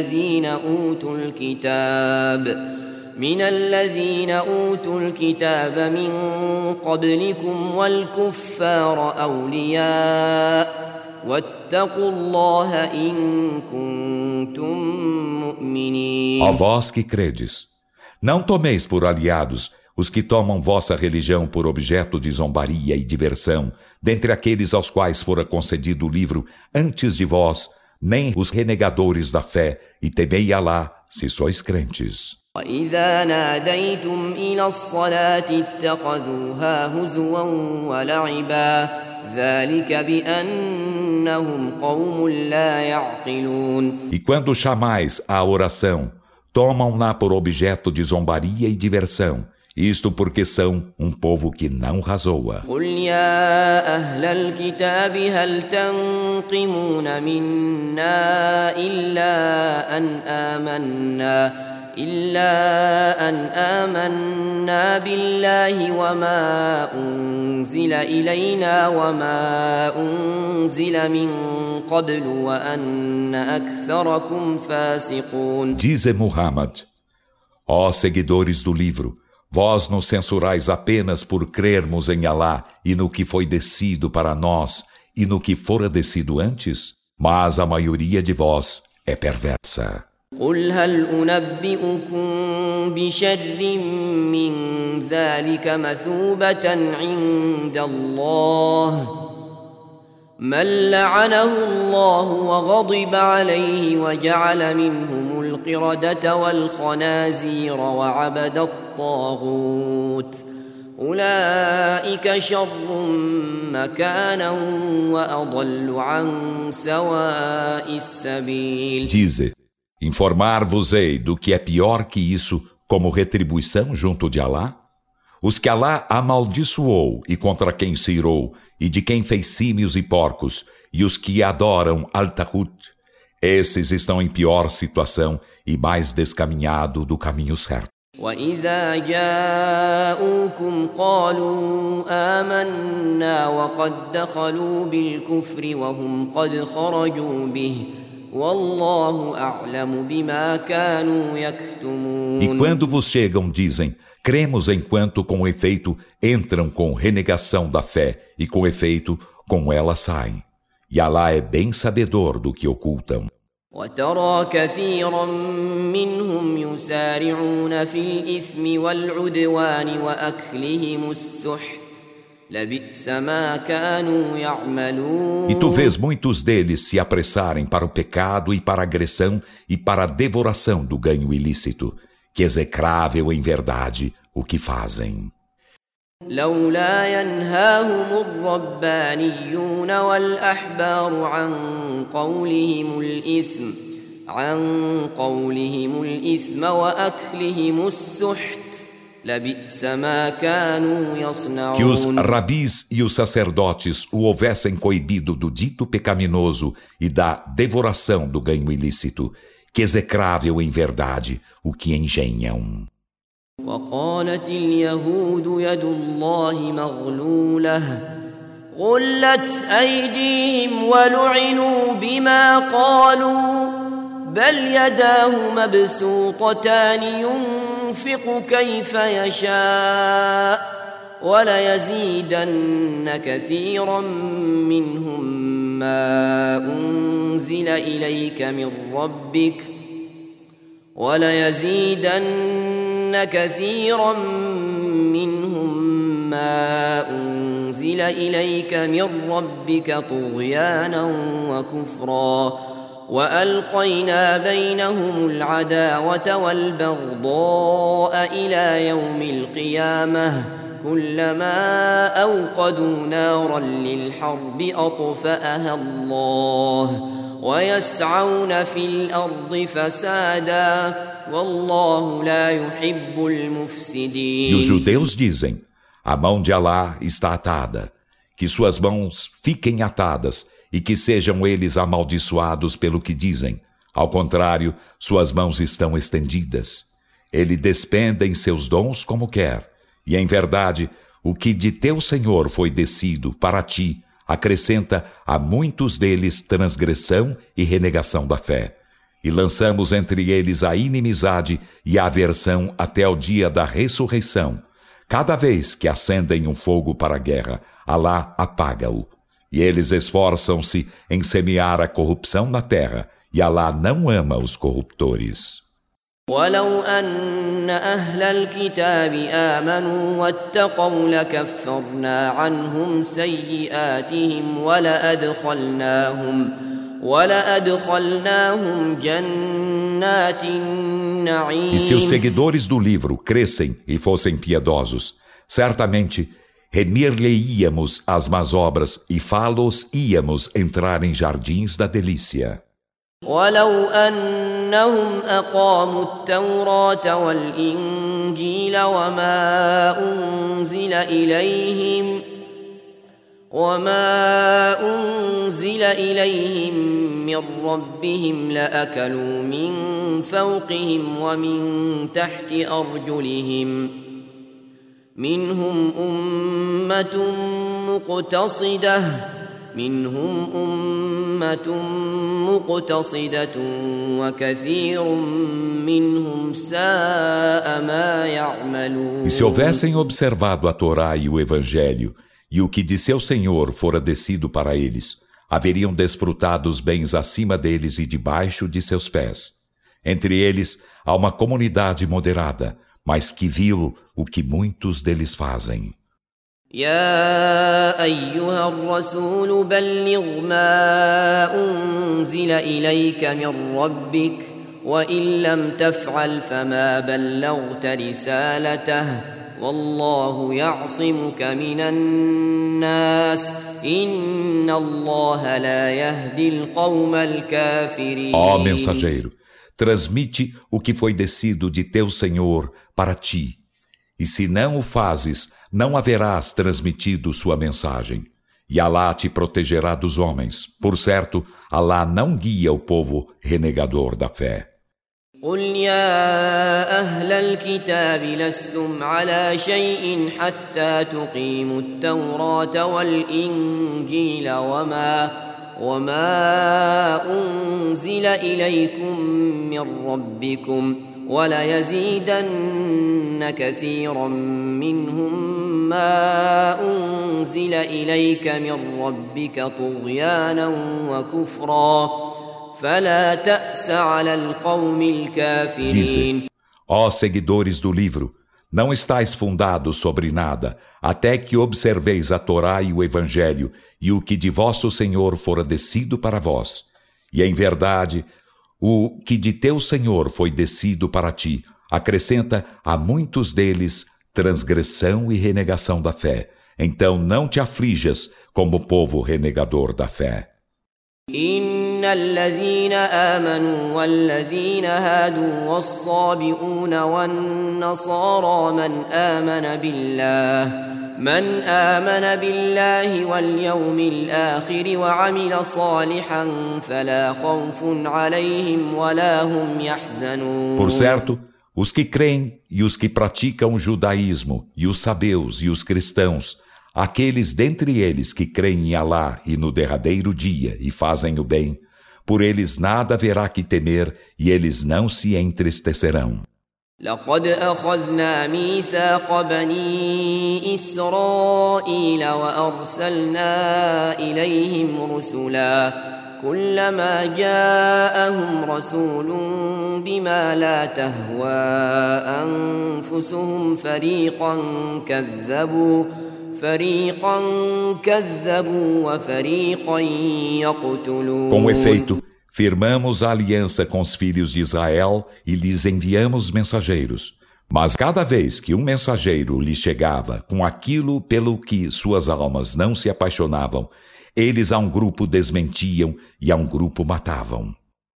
الذين أوتوا الكتاب من قبلكم والكفار أولياء واتقوا الله إن كنتم مؤمنين. Ó vós que credes, não tomeis por aliados os que tomam vossa religião por objeto de zombaria e diversão, dentre aqueles aos quais fora concedido o livro antes de vós, nem os renegadores da fé, e temei Alá, se sois crentes. وإذا ناديتم إلى الصلاة اتخذوها هزوا ولعبا ذلك بأنهم قوم لا يعقلون. E quando chamais à oração, tomam-na por objeto de zombaria e diversão, isto porque são um povo que não razoa. قل يا أهل الكتاب هل تنقمون منا إلا أن آمنا بالله وما أنزل إلينا وما أنزل من قبل وأن أكثركم فاسقون. Dize Muhammad, ó seguidores do livro, vós nos censurais apenas por crermos em Alá e no que foi descido para nós e no que fora descido antes? Mas a maioria de vós é perversa. قل هل أنبئكم بشر من ذلك مثوبة عند الله من لعنه الله وغضب عليه وجعل منهم القردة والخنازير وعبد الطاغوت أولئك شر مكانا وأضل عن سواء السبيل. Dize, informar-vos-ei do que é pior que isso como retribuição junto de Alá? Os que Alá amaldiçoou e contra quem se irou, e de quem fez símios e porcos, e os que adoram Al-Tahut, esses estão em pior situação e mais descaminhado do caminho certo. وإذا جاءوكم قالوا آمنا وقد دخلوا بالكفر وهم قد خرجوا به والله أعلم بما كانوا يكتمون. E quando vos chegam, dizem, cremos enquanto com efeito entram com renegação da fé e com efeito com ela saem. E Alá é bem sabedor do que ocultam. وترى كثيرا منهم يسارعون في الإثم والعدوان وأكلهم السحت لبئس ما كانوا يعملون. E tu vês muitos deles se apressarem para o pecado e para a agressão e para a devoração do ganho ilícito, que execrável em verdade o que fazem. لولا ينهاهم الربانيون والأحبار عن قولهم الإثم وأكلهم السحت لبئس ما كانوا يصنعون. Que os rabis e os sacerdotes o houvessem coibido do dito pecaminoso e da devoração do ganho ilícito, que execrável em verdade o que engenham. وقالت اليهود يد الله مغلولة غلت أيديهم ولعنوا بما قالوا بل يداه مبسوطتان ينفق كيف يشاء وليزيدن كثيرا منهم ما أنزل إليك من ربك وليزيدن كثيرا منهم ما أنزل إليك من ربك طغيانا وكفرا وألقينا بينهم العداوة والبغضاء إلى يوم القيامة كلما أوقدوا نارا للحرب أطفأها الله ويسعون في الأرض فسادا والله لا يحب المفسدين. E os judeus dizem: a mão de Alá está atada, que suas mãos fiquem atadas e que sejam eles amaldiçoados pelo que dizem. Ao contrário, suas mãos estão estendidas. Ele despende em seus dons como quer. E em verdade, o que de teu Senhor foi descido para ti acrescenta a muitos deles transgressão e renegação da fé. E lançamos entre eles a inimizade e a aversão até o dia da ressurreição. Cada vez que acendem um fogo para a guerra, Alá apaga-o. E eles esforçam-se em semear a corrupção na terra, e Alá não ama os corruptores. ولو أن أهل الكتاب آمنوا واتقوا لكفرنا عنهم سيئاتهم ولأدخلناهم جنات النعيم. E se os seguidores do livro crescem e fossem piedosos, certamente remir-lhe-íamos as más obras e fá-los-íamos entrar em jardins da delícia. ولو أنهم أقاموا التوراة والإنجيل وما أنزل إليهم من ربهم لأكلوا من فوقهم ومن تحت أرجلهم منهم أمة مقتصدة وكثير منهم ساء ما يعملون. E se houvessem observado a Torá e o Evangelho, e o que de seu Senhor fora descido para eles, haveriam desfrutado os bens acima deles e debaixo de seus pés. Entre eles há uma comunidade moderada, mas que vil o que muitos deles fazem. يا أيها الرسول بلغ ما أنزل إليك من ربك وإن لم تفعل فما بلغت رسالته والله يعصمك من الناس إن الله لا يهدي القوم الكافرين. Ó mensageiro, transmite o que foi descido de teu Senhor para ti. E se não o fazes, não haverás transmitido sua mensagem. E Alá te protegerá dos homens. Por certo, Alá não guia o povo renegador da fé. قل يا أهل الكتاب لستم على شيء حتى تقيموا التوراة والإنجيل وما أنزل إليكم من ربكم وليزيدن كثيرا منهم ما أنزل إليك من ربك طغيانا وكفرا فلا تأس على القوم الكافرين. Dizem, ó seguidores do livro, não estáis fundados sobre nada, até que observeis a Torá e o Evangelho e o que de vosso Senhor fora descido para vós. E em verdade, o que de teu Senhor foi descido para ti, acrescenta a muitos deles transgressão e renegação da fé. Então não te aflijas como povo renegador da fé. إن الذين آمنوا والذين هادوا والصابئون والنصارى من آمن بالله واليوم الآخر وعمل صالحا فلا خوف عليهم ولا هم يحزنون. Por certo, os que creem e os que praticam o judaísmo, e os sabeus e os cristãos, aqueles dentre eles que creem em Alá e no derradeiro dia e fazem o bem, por eles nada haverá que temer e eles não se entristecerão. لقد أخذنا ميثاق بني إسرائيل وأرسلنا إليهم رسلا كلما جاءهم رسول بما لا تهوى أنفسهم فريقا كذبوا وفريقا يقتلون. Com efeito, firmamos a aliança com os filhos de Israel e lhes enviamos mensageiros. Mas cada vez que um mensageiro lhes chegava com aquilo pelo que suas almas não se apaixonavam, eles a um grupo desmentiam e a um grupo matavam.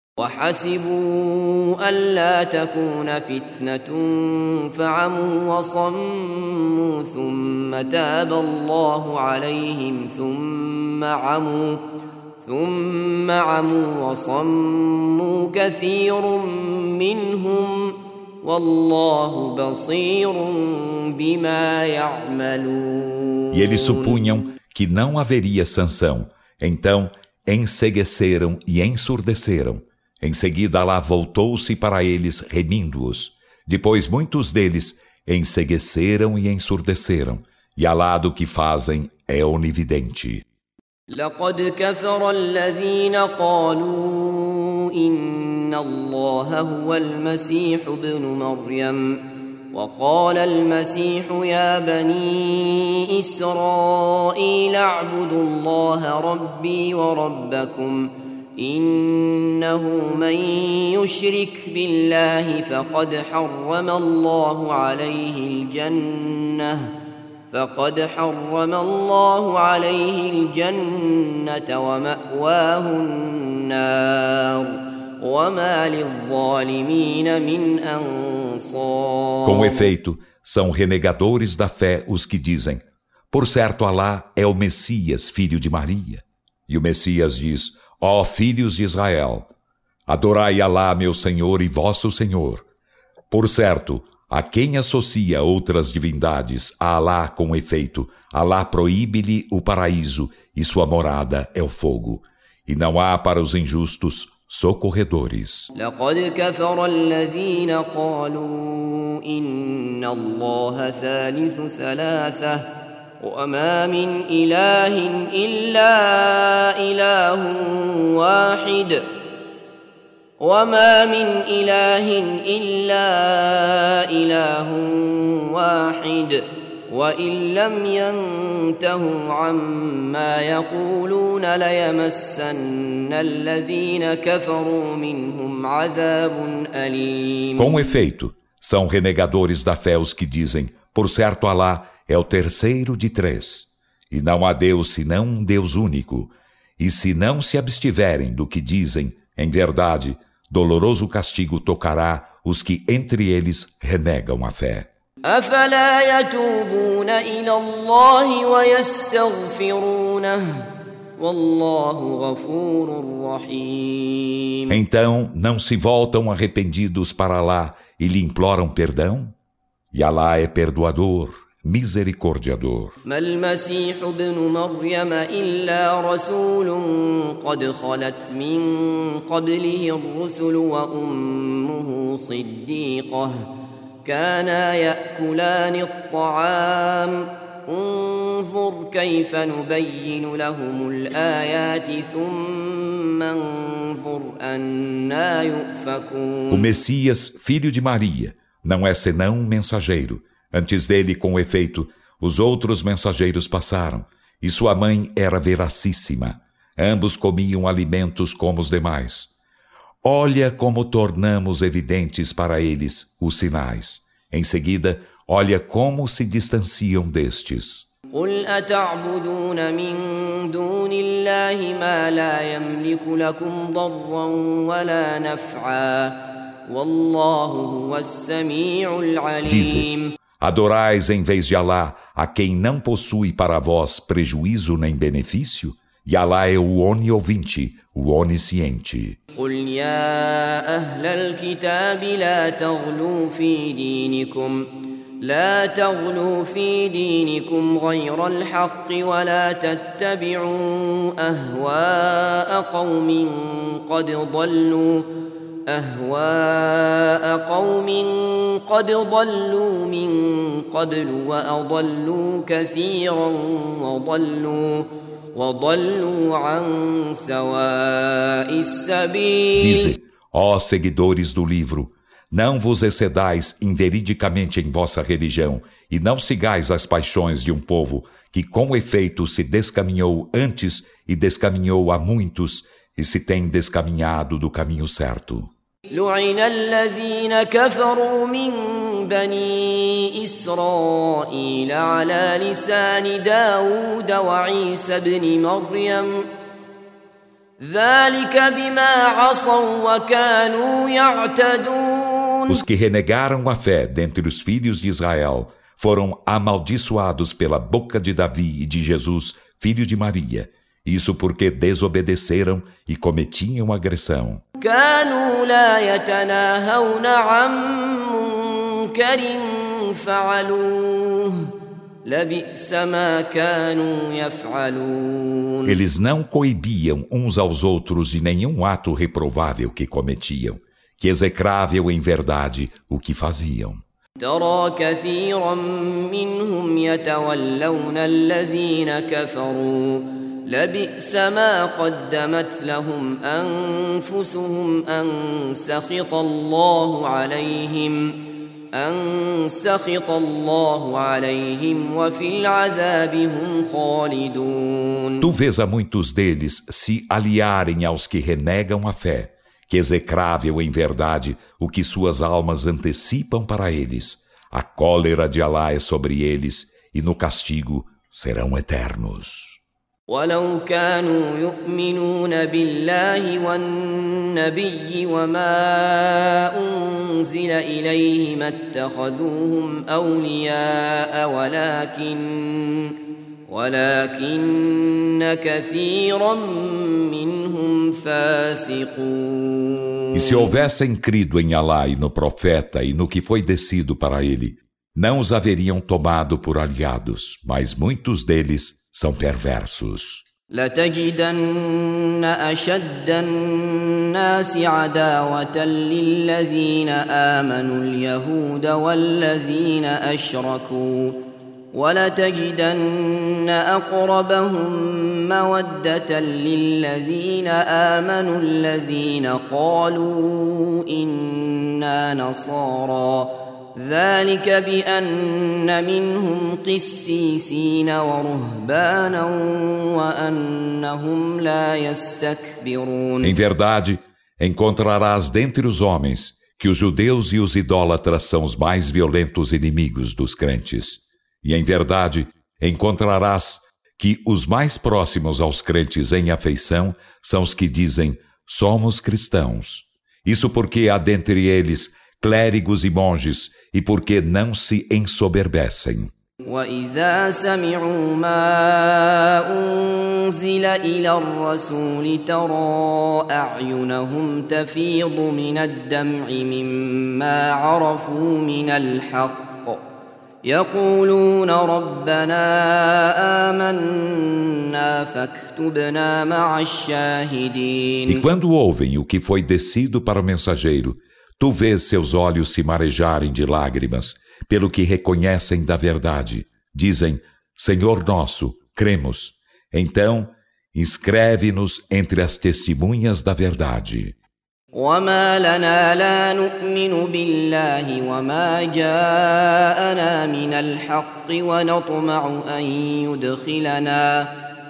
وحسبوا ألا تكون فتنة فعموا وصموا ثم تاب الله عليهم ثم عموا وصموا كثير منهم والله بصير بما يعملون. E eles supunham que não haveria sanção, então encegueceram e ensurdeceram. Em seguida, Alá voltou-se para eles, remindo-os. Depois, muitos deles encegueceram e ensurdeceram. E Alá do que fazem é onividente. لقد كفر الذين قالوا إن الله هو المسيح ابن مريم وقال المسيح يا بني إسرائيل اعبدوا الله ربي وربكم إنه من يشرك بالله فقد حرم الله عليه الجنة ومأواه النار وما للظالمين من أنصار. Com efeito, são renegadores da fé os que dizem: por certo, Alá é o Messias, filho de Maria. E o Messias diz: ó filhos de Israel, adorai Alá, meu Senhor e vosso Senhor. Por certo, a quem associa outras divindades a Alá com efeito, Alá proíbe-lhe o paraíso e sua morada é o fogo. E não há para os injustos socorredores. لقد كفر الذين قالوا إن الله ثالث ثلاثة وما من إله إلا إله واحد وإن لم ينتهوا عما يقولون ليمسن الذين كفروا منهم عذاب أليم. Com efeito, são renegadores da fé os que dizem: por certo, Alá é o terceiro de três, e não há Deus senão um Deus único. E se não se abstiverem do que dizem, em verdade, doloroso castigo tocará os que entre eles renegam a fé. أفلا يتوبون إلى الله ويستغفرونه والله غفور رحيم. Então não se voltam arrependidos para Alá e lhe imploram perdão? E Alá é perdoador, misericordiador. ما المسيح ابن مريم إلا رسول قد خلت من قبله الرسل وأمه صديقة كانا يأكلان الطعام انظر كيف نبين لهم الآيات ثم انظر أنا يؤفكون. O Messias, filho de Maria, não é senão um mensageiro. Antes dele, com efeito, os outros mensageiros passaram, e sua mãe era veracíssima. Ambos comiam alimentos como os demais. Olha como tornamos evidentes para eles os sinais. Em seguida, Olha como se distanciam destes. قل أتعبدون من دون الله ما لا يملك لكم ضرا ولا نفعا والله هو السميع العليم. Adorais em vez de Alá a quem não possui para vós prejuízo nem benefício? E Alá é o oniovinte, o onisciente. قل يا أهل الكتاب لا تغلوا في دينكم غير الحق ولا تتبعوا أهواء قوم قد ضلوا من قبل وأضلوا كثيرا وضلوا عن سواء السبيل. Dize, ó seguidores do livro, não vos excedais inveridicamente em vossa religião, e não sigais as paixões de um povo que com efeito se descaminhou antes e descaminhou a muitos, e se tem descaminhado do caminho certo. لعن الذين كفروا من بني إسرائيل على لسان داود وعيسى بن مريم ذلك بما عصوا وكانوا يعتدون. Os que renegaram a fé dentre os filhos de Israel foram amaldiçoados pela boca de Davi e de Jesus, filho de Maria. Isso porque desobedeceram e cometiam agressão. كانوا لا يتناهون عن منكر فعلوه لبئس ما كانوا يفعلون. Eles não coibiam uns aos outros de nenhum ato reprovável que cometiam. Que execrável em verdade o que faziam. ترى كثيرا منهم يتولون الذين كفروا لبئس ما قدمت لهم أنفسهم أن سخط الله عليهم وفي العذاب هم خالدون. Tu vês a muitos deles se aliarem aos que renegam a fé. Que execrável em verdade o que suas almas antecipam para eles. A cólera de Alá é sobre eles, e no castigo serão eternos. ولو كانوا يؤمنون بالله والنبي وما أنزل إليه ما اتخذوهم أولياء ولكن كثيرا منهم فاسقون. E se houvessem crido em Alá e no profeta e no que foi descido para ele, não os haveriam tomado por aliados, mas muitos deles são perversos. لتجدن أشد الناس عداوة للذين آمنوا اليهود والذين أشركوا ولتجدن أقربهم مودة للذين آمنوا الذين قالوا إنا نصارى ذلك بأن منهم قسيسين ورهبانا وأنهم لا يستكبرون. Em verdade, encontrarás dentre os homens que os judeus e os idólatras são os mais violentos inimigos dos crentes. E em verdade, encontrarás que os mais próximos aos crentes em afeição são os que dizem, somos cristãos. Isso porque há dentre eles clérigos e monges, e porque não se ensoberbecem. وَإِذَا سَمِعُوا مَا أُنزِلَ إِلَى الرَّسُولِ تَرَى أَعْيُنَهُمْ تَفِيضُ مِنَ الدَّمْعِ مِمَّا عَرَفُوا مِنَ الْحَقِّ يقولون ربنا آمنا فاكتبنا مع الشاهدين. E quando ouvem o que foi descido para o mensageiro, tu vês seus olhos se marejarem de lágrimas, pelo que reconhecem da verdade. Dizem, Senhor nosso, cremos. Então, inscreve-nos entre as testemunhas da verdade. وما لنا لا نؤمن بالله وما جاءنا من الحق ونطمع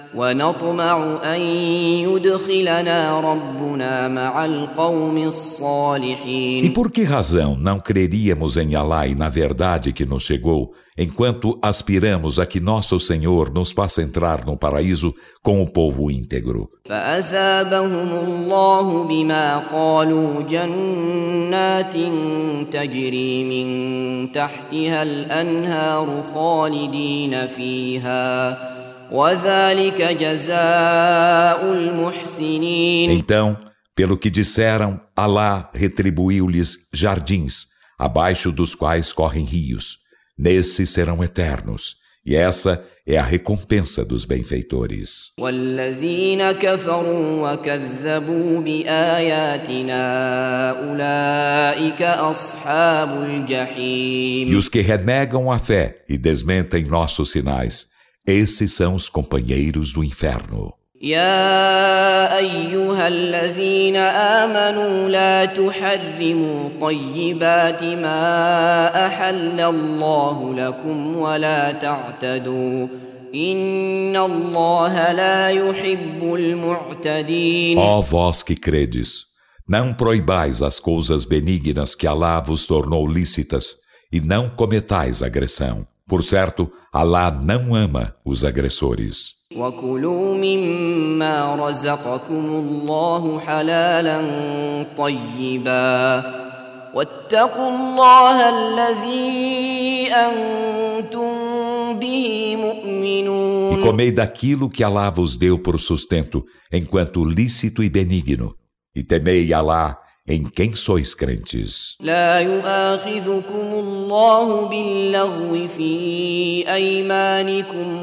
ونطمع أن يدخلنا ربنا مع القوم الصالحين. E por que razão não creríamos em Alá e na verdade que nos chegou, enquanto aspiramos a que nosso Senhor nos faça entrar no paraíso com o povo íntegro? فأثابهم الله بما قالوا جنات تجري من تحتها الأنهار خالدين فيها وذلك جزاء المحسنين. Então, pelo que disseram, Alá retribuiu-lhes jardins, abaixo dos quais correm rios. Nesses serão eternos, e essa é a recompensa dos benfeitores. والذين كفروا وكذبوا بآياتنا أولئك أصحاب الجحيم. E os que renegam a fé e desmentem nossos sinais, esses são os companheiros do inferno. يا أيها الذين آمنوا لا تحرموا طيبات ما أحل الله لكم ولا تعتدوا إن الله لا يحب المعتدين. Ó vós que credes, não proibais as coisas benignas que Alá vos tornou lícitas e não cometais agressão. Por certo, Alá não ama os agressores. وكلوا مما رزقكم الله حلالا طيبا واتقوا الله الذي أنتم به مؤمنون. E comei daquilo que Alá vos deu por sustento, enquanto lícito e benigno, e temei Alá em quem sois crentes. لا يؤاخذكم الله باللغو في أيمانكم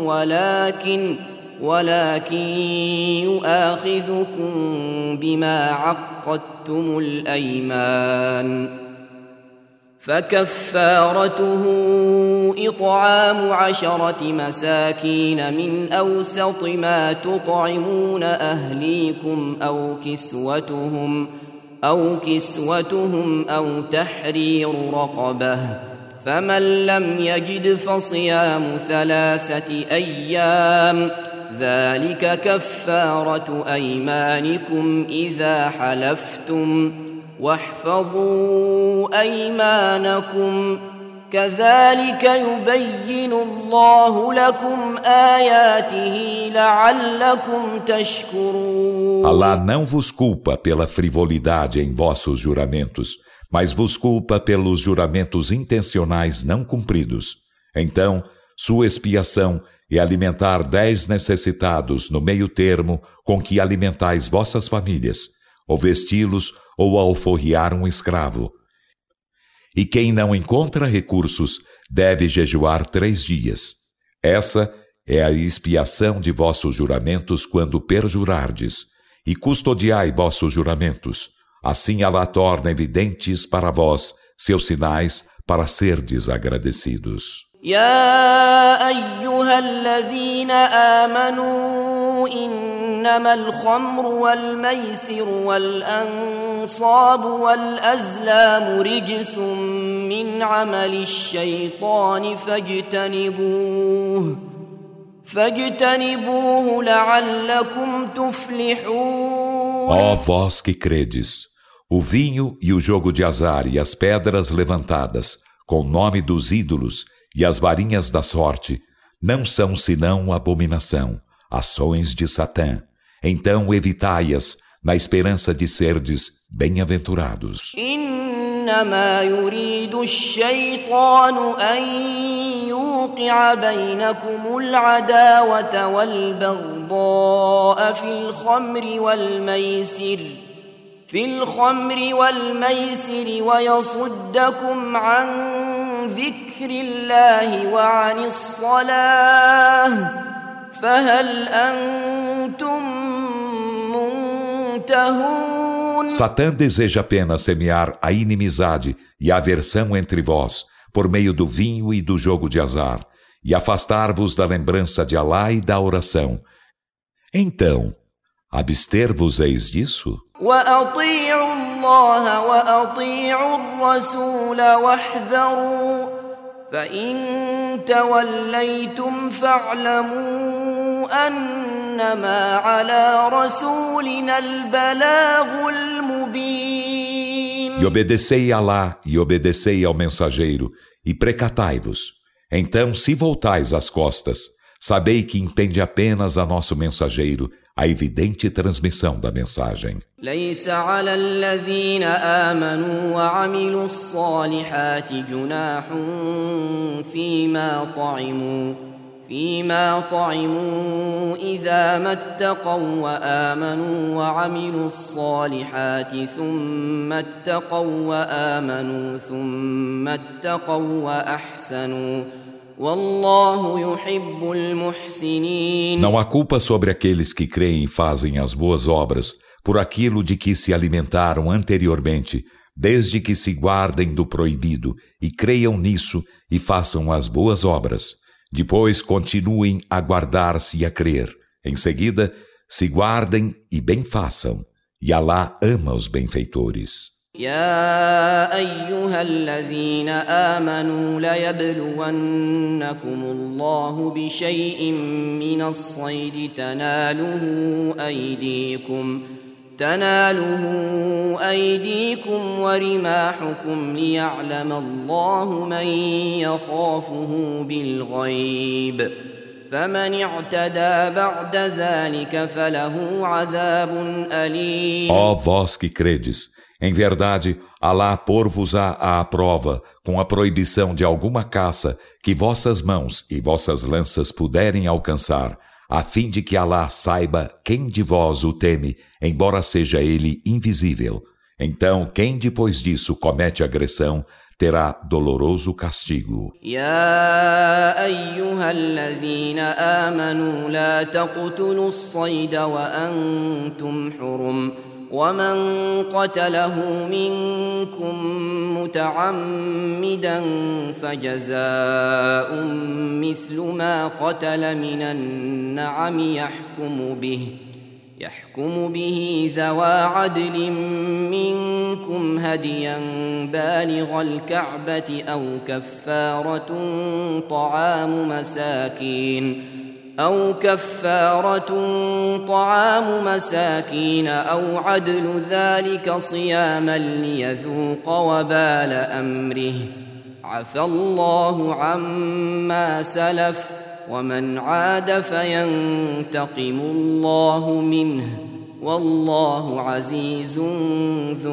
ولكن يؤاخذكم بما عقدتم الأيمان فكفارته إطعام 10 مساكين من أوسط ما تطعمون أهليكم أو كسوتهم أو تحرير رقبة فمن لم يجد فصيام 3 أيام ذلك كفارة أيمانكم إذا حلفتم واحفظوا أيمانكم كذلك يبين الله لكم آياته لعلكم تشكرون. Alá não vos culpa pela frivolidade em vossos juramentos, mas vos culpa pelos juramentos intencionais não cumpridos. Então, sua expiação é alimentar 10 necessitados no meio termo com que alimentais vossas famílias, ou vesti-los ou alforriar um escravo. E quem não encontra recursos deve jejuar 3 dias. Essa é a expiação de vossos juramentos quando perjurardes, e custodiai vossos juramentos. Assim Alá torna evidentes para vós seus sinais para serdes agradecidos. يا أيها الذين آمنوا إنما الخمر والميسر والأنصاب والأزلام رجس من عمل الشيطان فاجتنبوه لعلكم تفلحون. Ó vós que credes, o vinho e o jogo de azar e as pedras levantadas com o nome dos ídolos e as varinhas da sorte não são senão abominação, ações de Satã. Então evitai-as na esperança de serdes bem-aventurados. إنما يريد الشيطان أن يوقع بينكم العداوة والبغضاء في الخمر والميسر ويصدكم عن ذكر الله وعن الصلاة فهل أنتم منتهون. Satã deseja apenas semear a inimizade e a aversão entre vós por meio do vinho e do jogo de azar e afastar-vos da lembrança de Alá e da oração. Então, abster-vos-eis disso? وأطيعوا الله وأطيعوا الرسول فإن توليتم فاعلموا أنما على رسولنا البلاغ المبين. E obedecei a Alá e obedecei ao mensageiro, e precatai-vos. Então, se voltais as costas, sabei que impende apenas a nosso mensageiro a evidente transmissão da mensagem. ليس على الذين آمنوا وعملوا الصالحات جناح فيما طعموا إذا ما اتقوا وآمنوا وعملوا الصالحات ثم اتقوا وآمنوا ثم اتقوا وأحسنوا والله يحب المحسنين. Não há culpa sobre aqueles que creem e fazem as boas obras por aquilo de que se alimentaram anteriormente, desde que se guardem do proibido e creiam nisso e façam as boas obras. Depois continuem a guardar-se e a crer. Em seguida, se guardem e bem façam. E Alá ama os benfeitores. يا أيها الذين آمنوا ليبلونكم الله بشيء من الصيد تناله أيديكم ورماحكم ليعلم الله من يخافه بالغيب فمن اعتدى بعد ذلك فله عذاب أليم. Ó vós que credes, em verdade, Alá pôr-vos-á à prova com a proibição de alguma caça que vossas mãos e vossas lanças puderem alcançar, a fim de que Alá saiba quem de vós o teme, embora seja ele invisível. Então, quem depois disso comete agressão, terá doloroso castigo. يا أيها الذين آمنوا لا تقتلوا الصيد وأنتم حرم ومن قتله منكم متعمدا فجزاء مثل ما قتل من النعم يحكم به ذوى عدل منكم هديا بالغ الكعبة أو كفارة طعام مساكين أو عدل ذلك صياما ليذوق وبال أمره عفى الله عما سلف ومن عاد فينتقم الله منه والله عزيز ذو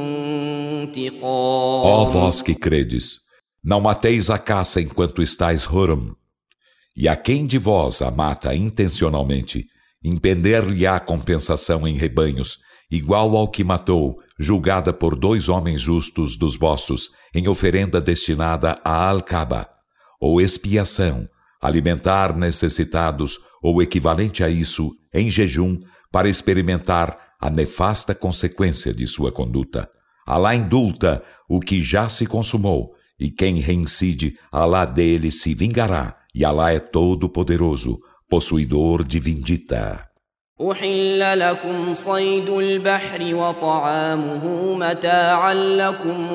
انتقام. Ó vós que credes, não mateis a caça enquanto estáis Hurum. E a quem de vós a mata intencionalmente, impender-lhe-á compensação em rebanhos, igual ao que matou, julgada por 2 homens justos dos vossos, em oferenda destinada a Al-Kaaba, ou expiação, alimentar necessitados, ou equivalente a isso, em jejum, para experimentar a nefasta consequência de sua conduta. Alá indulta o que já se consumou, e quem reincide, Alá dele se vingará. E Alá é todo-poderoso, possuidor de vindita. أحل لكم صيد البحر وطعامه متاعا لكم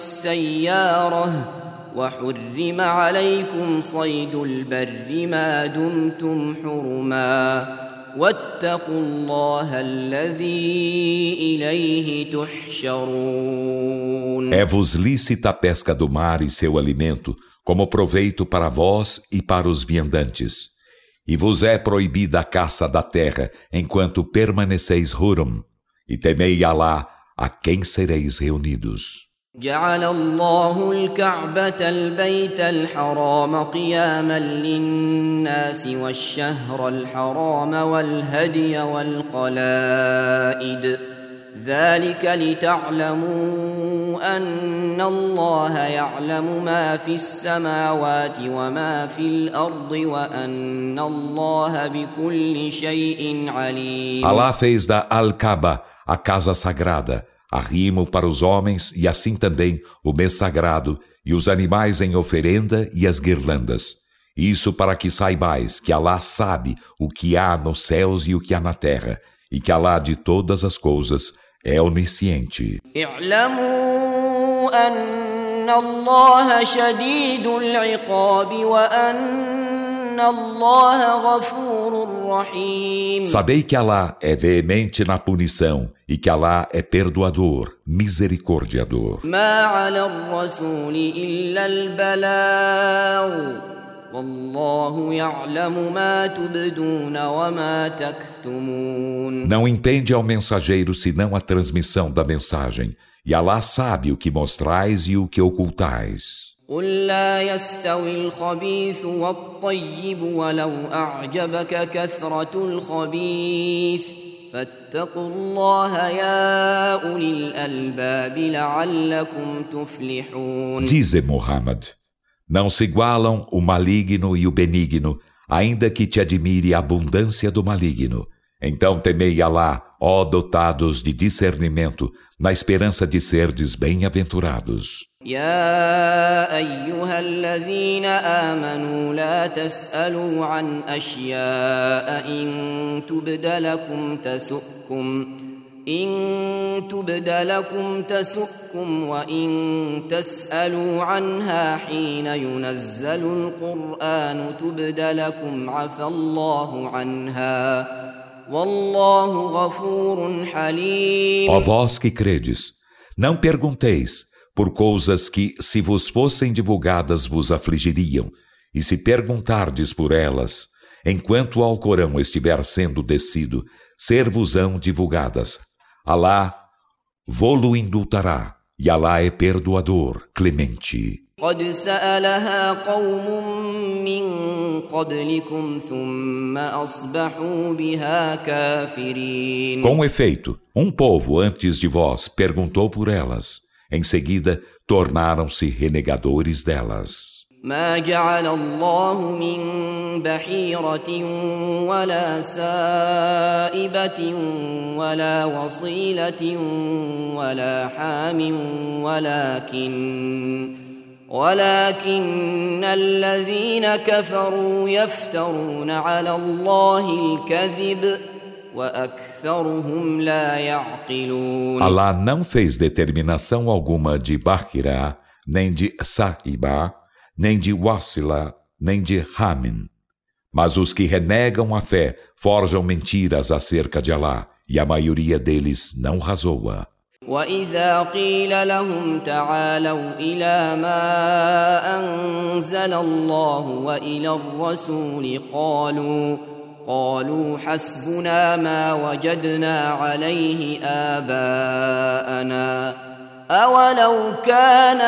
وللسيارة وحرم عليكم صيد البر ما دمتم حرما واتقوا الله الذي إليه تحشرون. É-vos lícita a pesca do mar e seu alimento, como proveito para vós e para os viandantes. E vos é proibida a caça da terra, enquanto permaneceis Hurum. E temei Alá, a quem sereis reunidos. جعل الله الكعبة البيت الحرام قياما للناس والشهر الحرام والهدي والقلائد ذلك لتعلموا أن الله يعلم ما في السماوات وما في الأرض وأن الله بكل شيء عليم. Alá fez da Al-Kaaba a casa sagrada, arrimo para os homens e assim também o mês sagrado e os animais em oferenda e as guirlandas. Isso para que saibais que Alá sabe o que há nos céus e o que há na terra, e que Alá de todas as coisas é onisciente. اعلموا أن الله شديد العقاب وأن الله غفور رحيم. Sabei que Alá é veemente na punição e que Alá é perdoador, misericordiador. ما على الرسول إلا البلاغ والله يعلم ما تبدون وما تكتمون. Não impende ao mensageiro senão a transmissão da mensagem, e Alá sabe o que mostrais e o que ocultais. قل لا يستوي الخبيث والطيب ولو أعجبك كثرة الخبيث فاتقوا الله يا أولي الألباب لعلكم تفلحون. Dize, Muhammad, não se igualam o maligno e o benigno, ainda que te admire a abundância do maligno. Então temei Alá, ó dotados de discernimento, na esperança de serdes bem-aventurados. يا أيها الذين آمنوا لا تسألوا عن أشياء إن تبد لكم تسؤكم وإن تسألوا عنها حين ينزل القرآن تبد لكم عفى الله عنها والله غفور حليم. Ó vós que credes, não pergunteis por coisas que, se vos fossem divulgadas, vos afligiriam, e se perguntardes por elas, enquanto o Alcorão estiver sendo descido, ser-vos-ão divulgadas. Alá vô-lo indultará, e Alá é perdoador, clemente. قد سألها قوم من قبلكم ثم أصبحوا بها كافرين. Com efeito, um povo antes de vós perguntou por elas. Em seguida, tornaram-se renegadores delas. ما جعل الله من بحيرة ولا سائبة ولا وصيلة ولا حام ولكن الذين كفروا يفترون على الله الكذب وأكثرهم لا يعقلون. Alá não fez determinação alguma de Bahira, nem de Sa'iba, nem de Wasila, nem de Hamin. Mas os que renegam a fé forjam mentiras acerca de Alá, e a maioria deles não razoa. وإذا قيل لهم تعالوا إلى ما أنزل الله وإلى الرسول قالوا حسبنا ما وجدنا عليه آباءنا أولو كان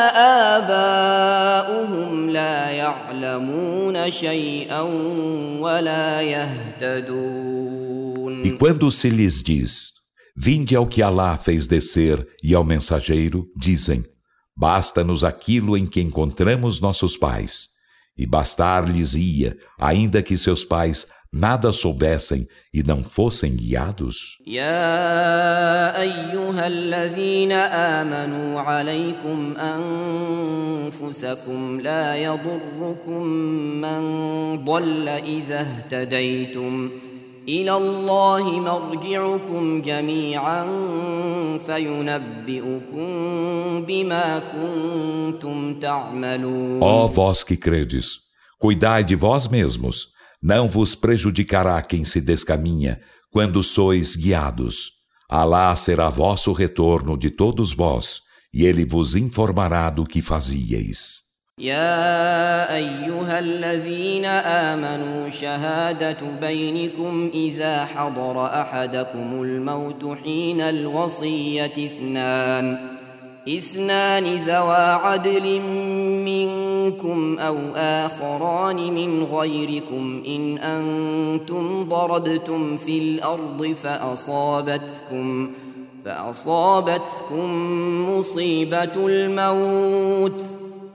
آباؤهم لا يعلمون شيئا ولا يهتدون. E quando se lhes diz, vinde ao que Alá fez descer e ao mensageiro, dizem, basta-nos aquilo em que encontramos nossos pais. E bastar-lhes-ia, ainda que seus pais nada soubessem e não fossem guiados. يا أيها الذين آمنوا عليكم أنفسكم لا يضركم من ضل إذا اهتديتم إلى الله مرجعكم جميعا فينبئكم بما كنتم تعملون. Ó vós que credes, cuidai de vós mesmos, não vos prejudicará quem se descaminha quando sois guiados. Alá será vosso retorno de todos vós, e ele vos informará do que fazíeis. يا أيها الذين آمنوا شهادة بينكم إذا حضر أحدكم الموت حين الوصية اثنان ذوى عدل منكم أو آخران من غيركم إن أنتم ضربتم في الأرض فأصابتكم مصيبة الموت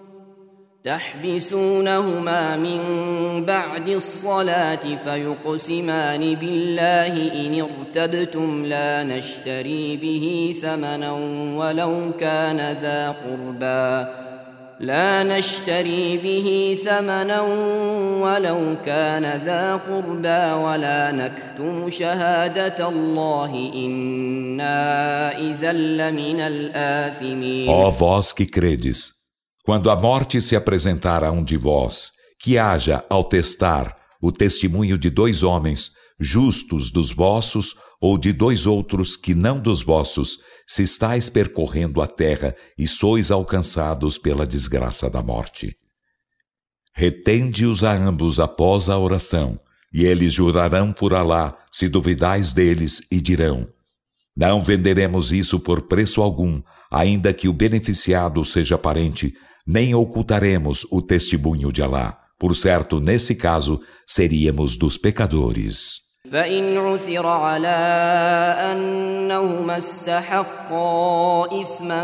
تحبسونهما من بعد الصلاة فيقسمان بالله إن ارتبتم لا نشتري به ثمنا ولو كان ذا قربى ولا نكتم شهادة الله إنا إذا لمن الآثمين. Ó vós que credes, Quando a morte se apresentar a um de vós, que haja, ao testar, o testemunho de 2 homens, justos dos vossos, ou de 2 outros que não dos vossos, se estáis percorrendo a terra e sois alcançados pela desgraça da morte. Retende-os a ambos após a oração, e eles jurarão por Alá, se duvidais deles, e dirão: não venderemos isso por preço algum, ainda que o beneficiado seja parente, nem ocultaremos o testemunho de Alá. Por certo, nesse caso, seríamos dos pecadores. فإن عثر على أنهما استحقا إثما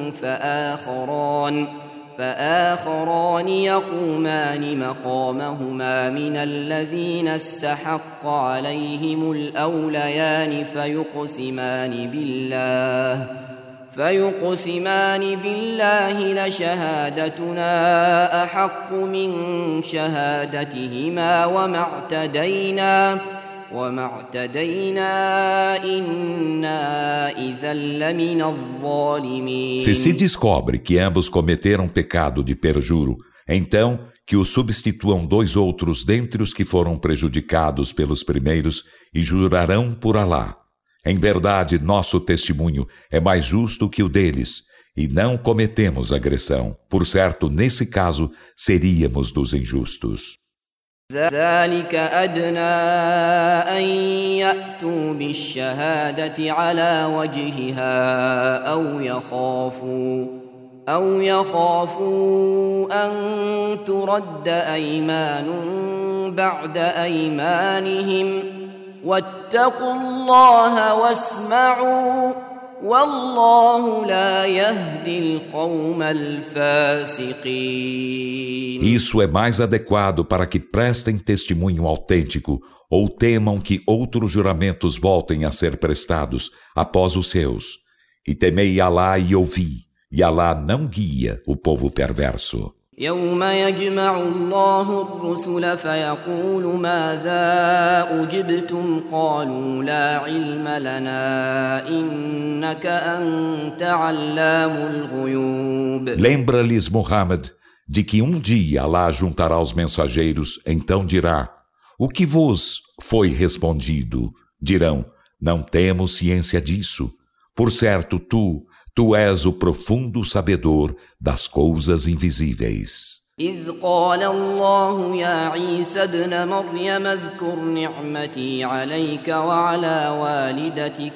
فآخران يقومان مقامهما من الذين استحق عليهم الأوليان فيقسمان بالله لشهادتنا أحق من شهادتهما وما اعتدينا إنا إذا لمن الظالمين. Se descobre que ambos cometeram pecado de perjuro, então que os substituam 2 outros dentre os que foram prejudicados pelos primeiros e jurarão por Alá. Em verdade, nosso testemunho é mais justo que o deles, e não cometemos agressão. Por certo, nesse caso, seríamos dos injustos. ذلك أدنى أن يأتوا بالشهادة على وجهها أو يخافوا أن ترد أيمان بعد أيمانهم واتقوا الله واسمعوا والله لا يهدي القوم الفاسقين. Isso é mais adequado para que prestem testemunho autêntico ou temam que outros juramentos voltem a ser prestados após os seus. E temei Alá e ouvi, e Alá não guia o povo perverso. يوم يجمع الله الرسل فيقول ماذا أجبتم قالوا لا علم لنا إنك أنت علام الغيوب. Lembra-lhes, Muhammad, de que um dia Alá juntará os mensageiros, então dirá: o que vos foi respondido? Dirão: não temos ciência disso. Por certo, Tu és o profundo sabedor das coisas invisíveis. إذ قال الله يا عيسى ابن مريم اذكر نعمتي عليك وعلى والدتك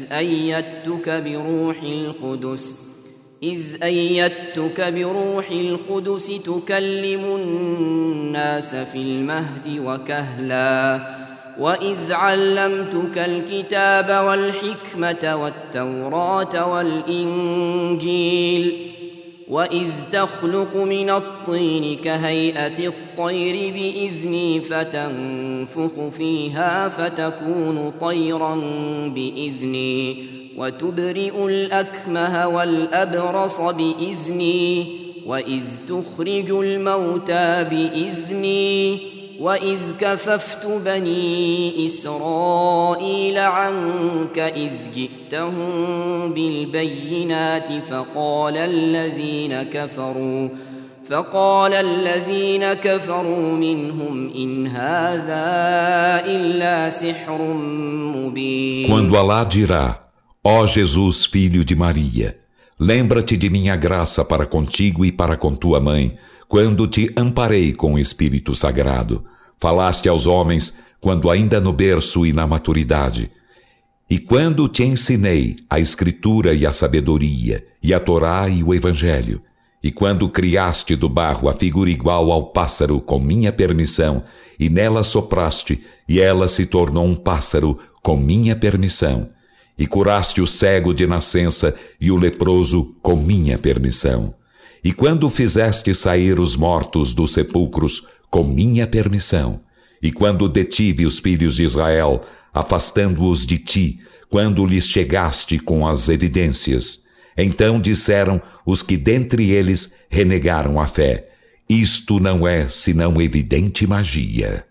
إذ أيدتك بروح القدس تكلم الناس في المهد وكهلا وإذ علمتك الكتاب والحكمة والتوراة والإنجيل وإذ تخلق من الطين كهيئة الطير بإذني فتنفخ فيها فتكون طيرا بإذني وتبرئ الأكمه والأبرص بإذني وإذ تخرج الموتى بإذني وإذ كففت بني إسرائيل عنك إذ جئتهم بالبينات فقال الذين كفروا منهم إن هذا إلا سحر مبين. Quando Alá dirá: ó Jesus, filho de Maria, lembra-te de minha graça para contigo e para com tua mãe, quando te amparei com o Espírito Sagrado. Falaste aos homens, quando ainda no berço e na maturidade. E quando te ensinei a Escritura e a sabedoria, e a Torá e o Evangelho. E quando criaste do barro a figura igual ao pássaro com minha permissão, e nela sopraste, e ela se tornou um pássaro com minha permissão. E curaste o cego de nascença e o leproso com minha permissão. E quando fizeste sair os mortos dos sepulcros com minha permissão, e quando detive os filhos de Israel, afastando-os de ti, quando lhes chegaste com as evidências, então disseram os que dentre eles renegaram a fé: isto não é senão evidente magia.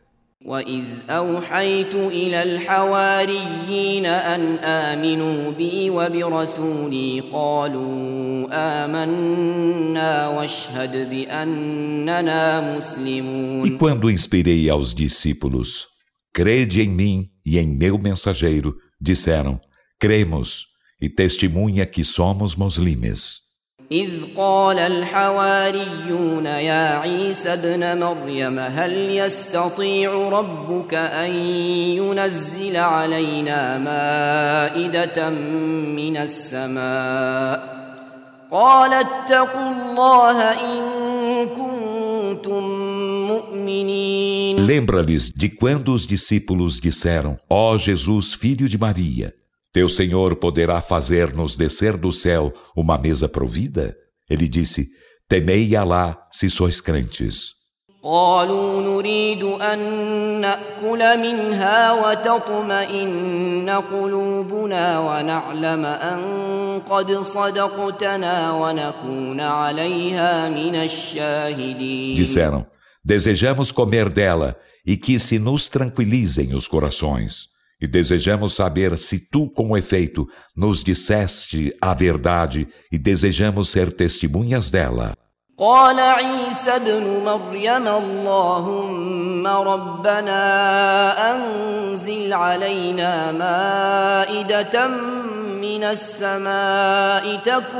وإذ أوحيت إلى الحواريين أن آمنوا بي وبرسولي قالوا آمنا واشهد بأننا مسلمون. E quando inspirei aos discípulos, crede em mim e em meu mensageiro, disseram, cremos, e testemunha que somos muslimes. إذ قال الحواريون يا عيسى ابن مريم هل يستطيع ربك أن ينزل علينا مائدة من السماء قال اتقوا الله إن كنتم مؤمنين. Lembra-lhes de quando os discípulos disseram, ó Jesus, filho de Maria, teu Senhor poderá fazer-nos descer do céu uma mesa provida? Ele disse, temei Alá se sois crentes. قالوا نريد أن نأكل منها وتطمئن قلوبنا ونعلم أن قد صدقتنا ونكون عليها من الشاهدين. Disseram, desejamos comer dela e que se nos tranquilizem os corações. E desejamos saber se tu, com efeito, nos disseste a verdade e desejamos ser testemunhas dela. قال عيسى ابن مريم اللهم ربنا أنزل علينا مائدة من السماء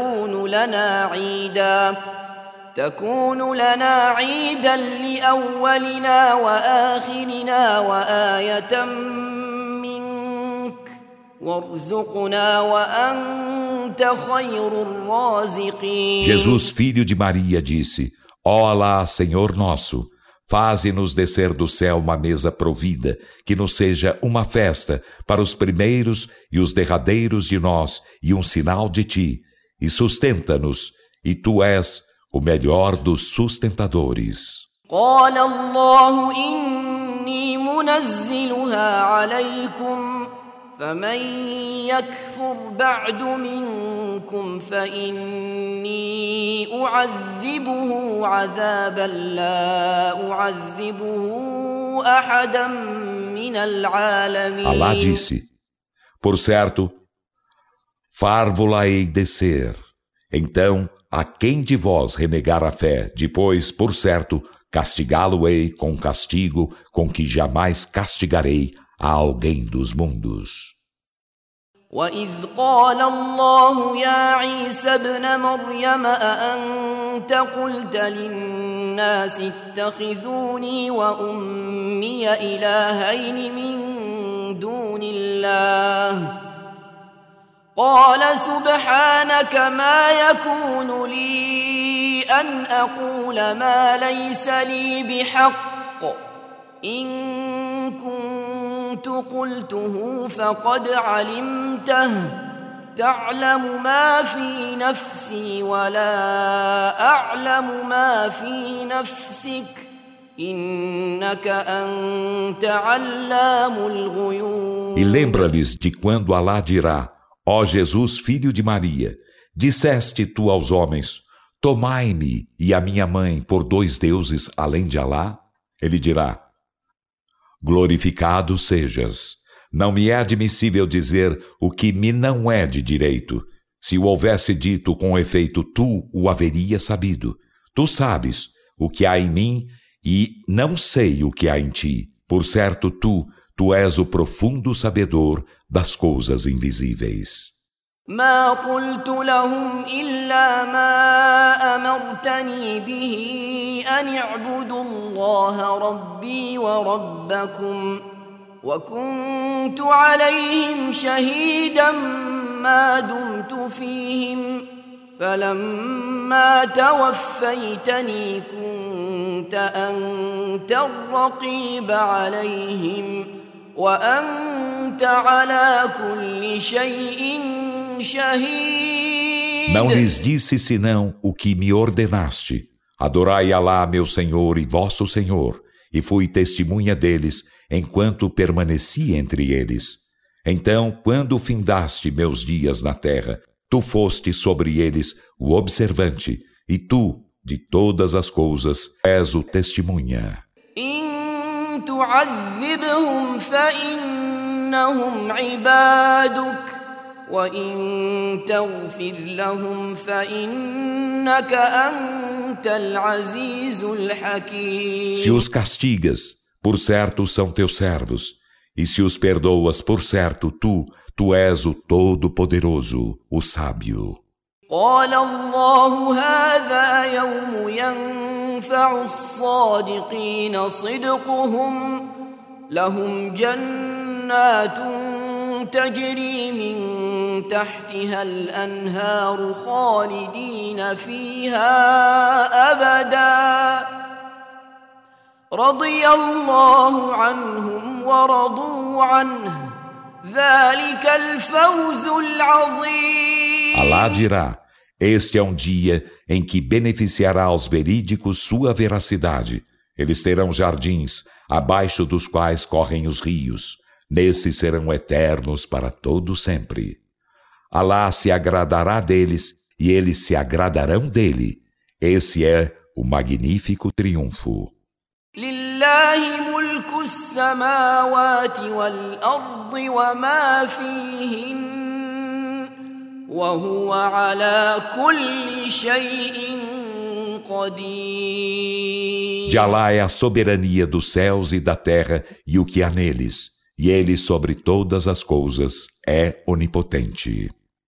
تكون لنا عيدا لأولنا وآخرنا وآية وارزقنا وأنت خير الرازقين. Jesus, filho de Maria, disse, ó Alá, Senhor nosso, faze-nos descer do céu uma mesa provida, que nos seja uma festa para os primeiros e os derradeiros de nós e um sinal de ti, e sustenta-nos, e tu és o melhor dos sustentadores. قال الله إني منزلها عليكم فمن يكفر بعد منكم فإني أعذبه عذابا لا أعذبه أحدا من العالمين. Alá disse, por certo, far-vo-la-ei descer. Então, a quem de vós renegar a fé, depois, por certo, castigá-lo-ei com castigo com que jamais castigarei a alguém dos mundos. وإذ قال الله يا عيسى ابن مريم أأنت قلت للناس اتخذوني وأمي إلهين من دون الله قال سبحانك ما يكون لي أن أقول ما ليس لي بحق إن كنت قلته فقد علمته تعلم ما في نفسي ولا أعلم ما في نفسك إنك أنت علام الغيوب. E lembra-lhes de quando Alá dirá, ó Jesus, filho de Maria, disseste tu aos homens, tomai-me e a minha mãe por dois deuses além de Alá? Ele dirá, glorificado sejas. Não me é admissível dizer o que me não é de direito. Se o houvesse dito com efeito, tu o haveria sabido. Tu sabes o que há em mim e não sei o que há em ti. Por certo, tu és o profundo sabedor das coisas invisíveis. ما قلت لهم إلا ما أمرتني به أن اعبدوا الله ربي وربكم وكنت عليهم شهيدا ما دمت فيهم فلما توفيتني كنت أنت الرقيب عليهم وأنت على كل شيء Não lhes disse senão o que me ordenaste. Adorai Alá, meu Senhor e vosso Senhor, e fui testemunha deles, enquanto permaneci entre eles. Então, quando findaste meus dias na terra, tu foste sobre eles o observante, e tu, de todas as coisas, és o testemunha. تعذبهم فإنهم عبادك وإن تغفر لهم فإنك أنت العزيز الحكيم. Se os castigas, por certo são teus servos, e se os perdoas, por certo tu és o Todo-Poderoso, o Sábio. قال الله هذا يوم ينفع الصادقين صدقهم لهم جنات تجري من تحتها الأنهار خالدين فيها أبدا رضي الله عنهم ورضوا عنه ذلك الفوز العظيم. Alá dirá: este é um dia em que beneficiará aos verídicos sua veracidade. Eles terão jardins, abaixo dos quais correm os rios. Nesses serão eternos para todo sempre. Alá se agradará deles e eles se agradarão dele. Esse é o magnífico triunfo. لله ملك السماوات والأرض وما فيهن وهو على كل شيء قدير. De Alá é a soberania dos céus e da terra e o que há neles, e ele sobre todas as coisas é onipotente.